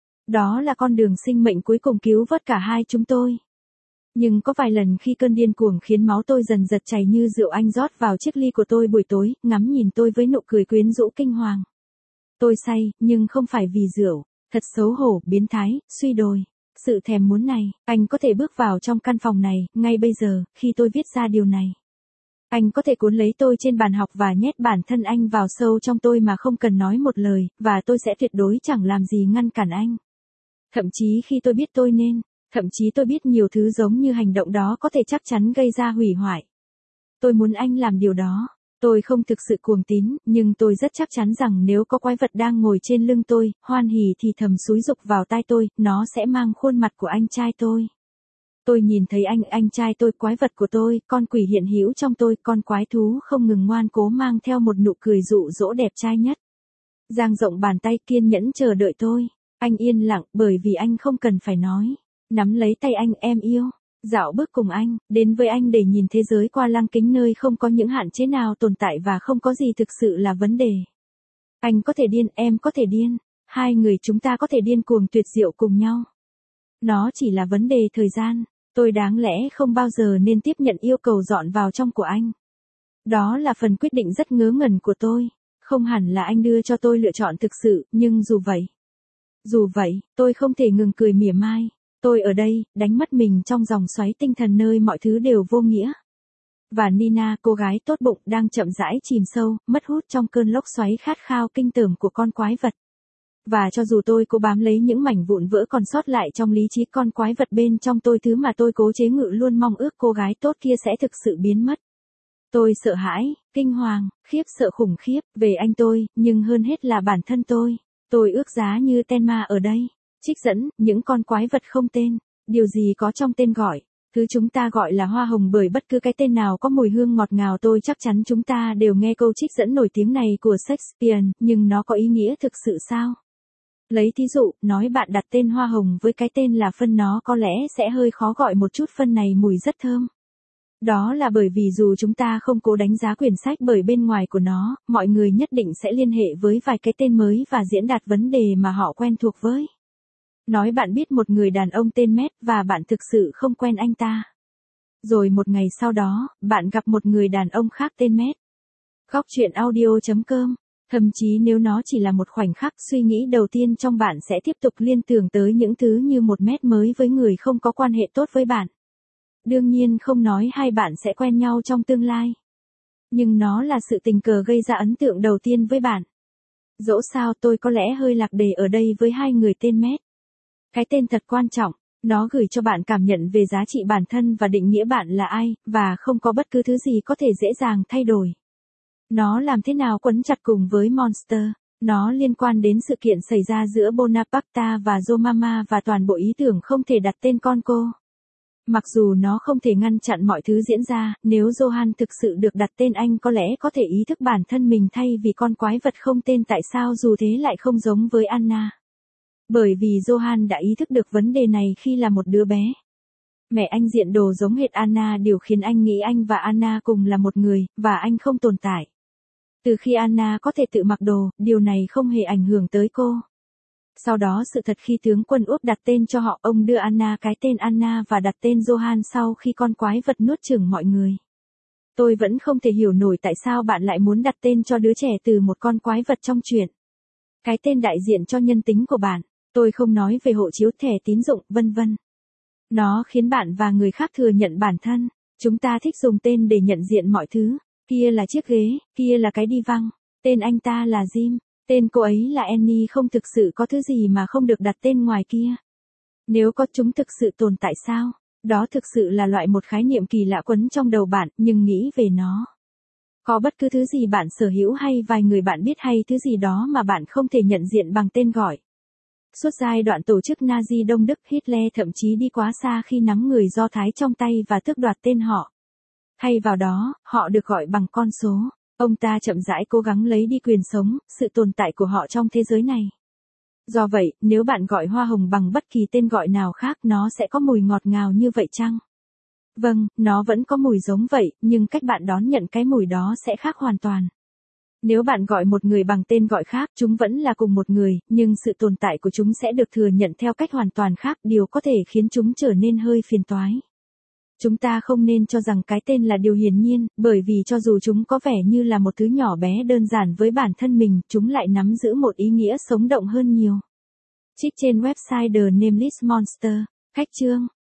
Đó là con đường sinh mệnh cuối cùng cứu vớt cả hai chúng tôi. Nhưng có vài lần khi cơn điên cuồng khiến máu tôi dần giật chảy như rượu anh rót vào chiếc ly của tôi buổi tối, ngắm nhìn tôi với nụ cười quyến rũ kinh hoàng. Tôi say, nhưng không phải vì rượu, thật xấu hổ, biến thái, suy đồi. Sự thèm muốn này, anh có thể bước vào trong căn phòng này, ngay bây giờ, khi tôi viết ra điều này. Anh có thể cuốn lấy tôi trên bàn học và nhét bản thân anh vào sâu trong tôi mà không cần nói một lời, và tôi sẽ tuyệt đối chẳng làm gì ngăn cản anh. Thậm chí khi tôi biết tôi nên, thậm chí tôi biết nhiều thứ giống như hành động đó có thể chắc chắn gây ra hủy hoại. Tôi muốn anh làm điều đó. Tôi không thực sự cuồng tín, nhưng tôi rất chắc chắn rằng nếu có quái vật đang ngồi trên lưng tôi, hoan hỉ thì thầm xúi dục vào tai tôi, nó sẽ mang khuôn mặt của anh trai tôi. Tôi nhìn thấy anh, anh trai tôi, quái vật của tôi, con quỷ hiện hữu trong tôi, con quái thú không ngừng ngoan cố mang theo một nụ cười dụ dỗ đẹp trai nhất. Dang rộng bàn tay kiên nhẫn chờ đợi tôi. Anh yên lặng bởi vì anh không cần phải nói. Nắm lấy tay anh, em yêu. Dạo bước cùng anh, đến với anh để nhìn thế giới qua lăng kính nơi không có những hạn chế nào tồn tại và không có gì thực sự là vấn đề. Anh có thể điên, em có thể điên. Hai người chúng ta có thể điên cuồng tuyệt diệu cùng nhau. Nó chỉ là vấn đề thời gian. Tôi đáng lẽ không bao giờ nên tiếp nhận yêu cầu dọn vào trong của anh. Đó là phần quyết định rất ngớ ngẩn của tôi. Không hẳn là anh đưa cho tôi lựa chọn thực sự, nhưng dù vậy. Dù vậy, tôi không thể ngừng cười mỉa mai. Tôi ở đây, đánh mất mình trong dòng xoáy tinh thần nơi mọi thứ đều vô nghĩa. Và Nina, cô gái tốt bụng, đang chậm rãi chìm sâu, mất hút trong cơn lốc xoáy khát khao kinh tởm của con quái vật. Và cho dù tôi cố bám lấy những mảnh vụn vỡ còn sót lại trong lý trí con quái vật bên trong tôi, thứ mà tôi cố chế ngự luôn mong ước cô gái tốt kia sẽ thực sự biến mất. Tôi sợ hãi, kinh hoàng, khiếp sợ khủng khiếp, về anh tôi, nhưng hơn hết là bản thân tôi. Tôi ước giá như Tenma ở đây. Trích dẫn, những con quái vật không tên. Điều gì có trong tên gọi. Thứ chúng ta gọi là hoa hồng bởi bất cứ cái tên nào có mùi hương ngọt ngào. Tôi chắc chắn chúng ta đều nghe câu trích dẫn nổi tiếng này của Shakespeare, nhưng nó có ý nghĩa thực sự sao? Lấy thí dụ, nói bạn đặt tên hoa hồng với cái tên là phân, nó có lẽ sẽ hơi khó gọi một chút. Phân này mùi rất thơm. Đó là bởi vì dù chúng ta không cố đánh giá quyển sách bởi bên ngoài của nó, mọi người nhất định sẽ liên hệ với vài cái tên mới và diễn đạt vấn đề mà họ quen thuộc với. Nói bạn biết một người đàn ông tên Matt và bạn thực sự không quen anh ta. Rồi một ngày sau đó, bạn gặp một người đàn ông khác tên Matt. Góc truyện audio chấm com. Thậm chí nếu nó chỉ là một khoảnh khắc, suy nghĩ đầu tiên trong bạn sẽ tiếp tục liên tưởng tới những thứ như một Matt mới với người không có quan hệ tốt với bạn. Đương nhiên không nói hai bạn sẽ quen nhau trong tương lai. Nhưng nó là sự tình cờ gây ra ấn tượng đầu tiên với bạn. Dẫu sao tôi có lẽ hơi lạc đề ở đây với hai người tên Matt. Cái tên thật quan trọng, nó gửi cho bạn cảm nhận về giá trị bản thân và định nghĩa bạn là ai, và không có bất cứ thứ gì có thể dễ dàng thay đổi. Nó làm thế nào quấn chặt cùng với Monster? Nó liên quan đến sự kiện xảy ra giữa Bonaparte và Zomama và toàn bộ ý tưởng không thể đặt tên con cô. Mặc dù nó không thể ngăn chặn mọi thứ diễn ra, nếu Johan thực sự được đặt tên anh có lẽ có thể ý thức bản thân mình thay vì con quái vật không tên tại sao dù thế lại không giống với Anna. Bởi vì Johan đã ý thức được vấn đề này khi là một đứa bé. Mẹ anh diện đồ giống hệt Anna điều khiến anh nghĩ anh và Anna cùng là một người, và anh không tồn tại. Từ khi Anna có thể tự mặc đồ, điều này không hề ảnh hưởng tới cô. Sau đó sự thật khi tướng quân Úc đặt tên cho họ, ông đưa Anna cái tên Anna và đặt tên Johan sau khi con quái vật nuốt chửng mọi người. Tôi vẫn không thể hiểu nổi tại sao bạn lại muốn đặt tên cho đứa trẻ từ một con quái vật trong truyện. Cái tên đại diện cho nhân tính của bạn, tôi không nói về hộ chiếu, thẻ tín dụng, vân vân. Nó khiến bạn và người khác thừa nhận bản thân. Chúng ta thích dùng tên để nhận diện mọi thứ. Kia là chiếc ghế, kia là cái đi văng. Tên anh ta là Jim. Tên cô ấy là Annie, không thực sự có thứ gì mà không được đặt tên ngoài kia. Nếu có, chúng thực sự tồn tại sao? Đó thực sự là loại một khái niệm kỳ lạ quấn trong đầu bạn, nhưng nghĩ về nó. Có bất cứ thứ gì bạn sở hữu hay vài người bạn biết hay thứ gì đó mà bạn không thể nhận diện bằng tên gọi. Suốt giai đoạn tổ chức Nazi Đông Đức, Hitler thậm chí đi quá xa khi nắm người Do Thái trong tay và tước đoạt tên họ. Thay vào đó, họ được gọi bằng con số. Ông ta chậm rãi cố gắng lấy đi quyền sống, sự tồn tại của họ trong thế giới này. Do vậy, nếu bạn gọi hoa hồng bằng bất kỳ tên gọi nào khác, nó sẽ có mùi ngọt ngào như vậy chăng? Vâng, nó vẫn có mùi giống vậy, nhưng cách bạn đón nhận cái mùi đó sẽ khác hoàn toàn. Nếu bạn gọi một người bằng tên gọi khác, chúng vẫn là cùng một người, nhưng sự tồn tại của chúng sẽ được thừa nhận theo cách hoàn toàn khác, điều có thể khiến chúng trở nên hơi phiền toái. Chúng ta không nên cho rằng cái tên là điều hiển nhiên, bởi vì cho dù chúng có vẻ như là một thứ nhỏ bé đơn giản với bản thân mình, chúng lại nắm giữ một ý nghĩa sống động hơn nhiều. Trích trên website The Nameless Monster. Khách chương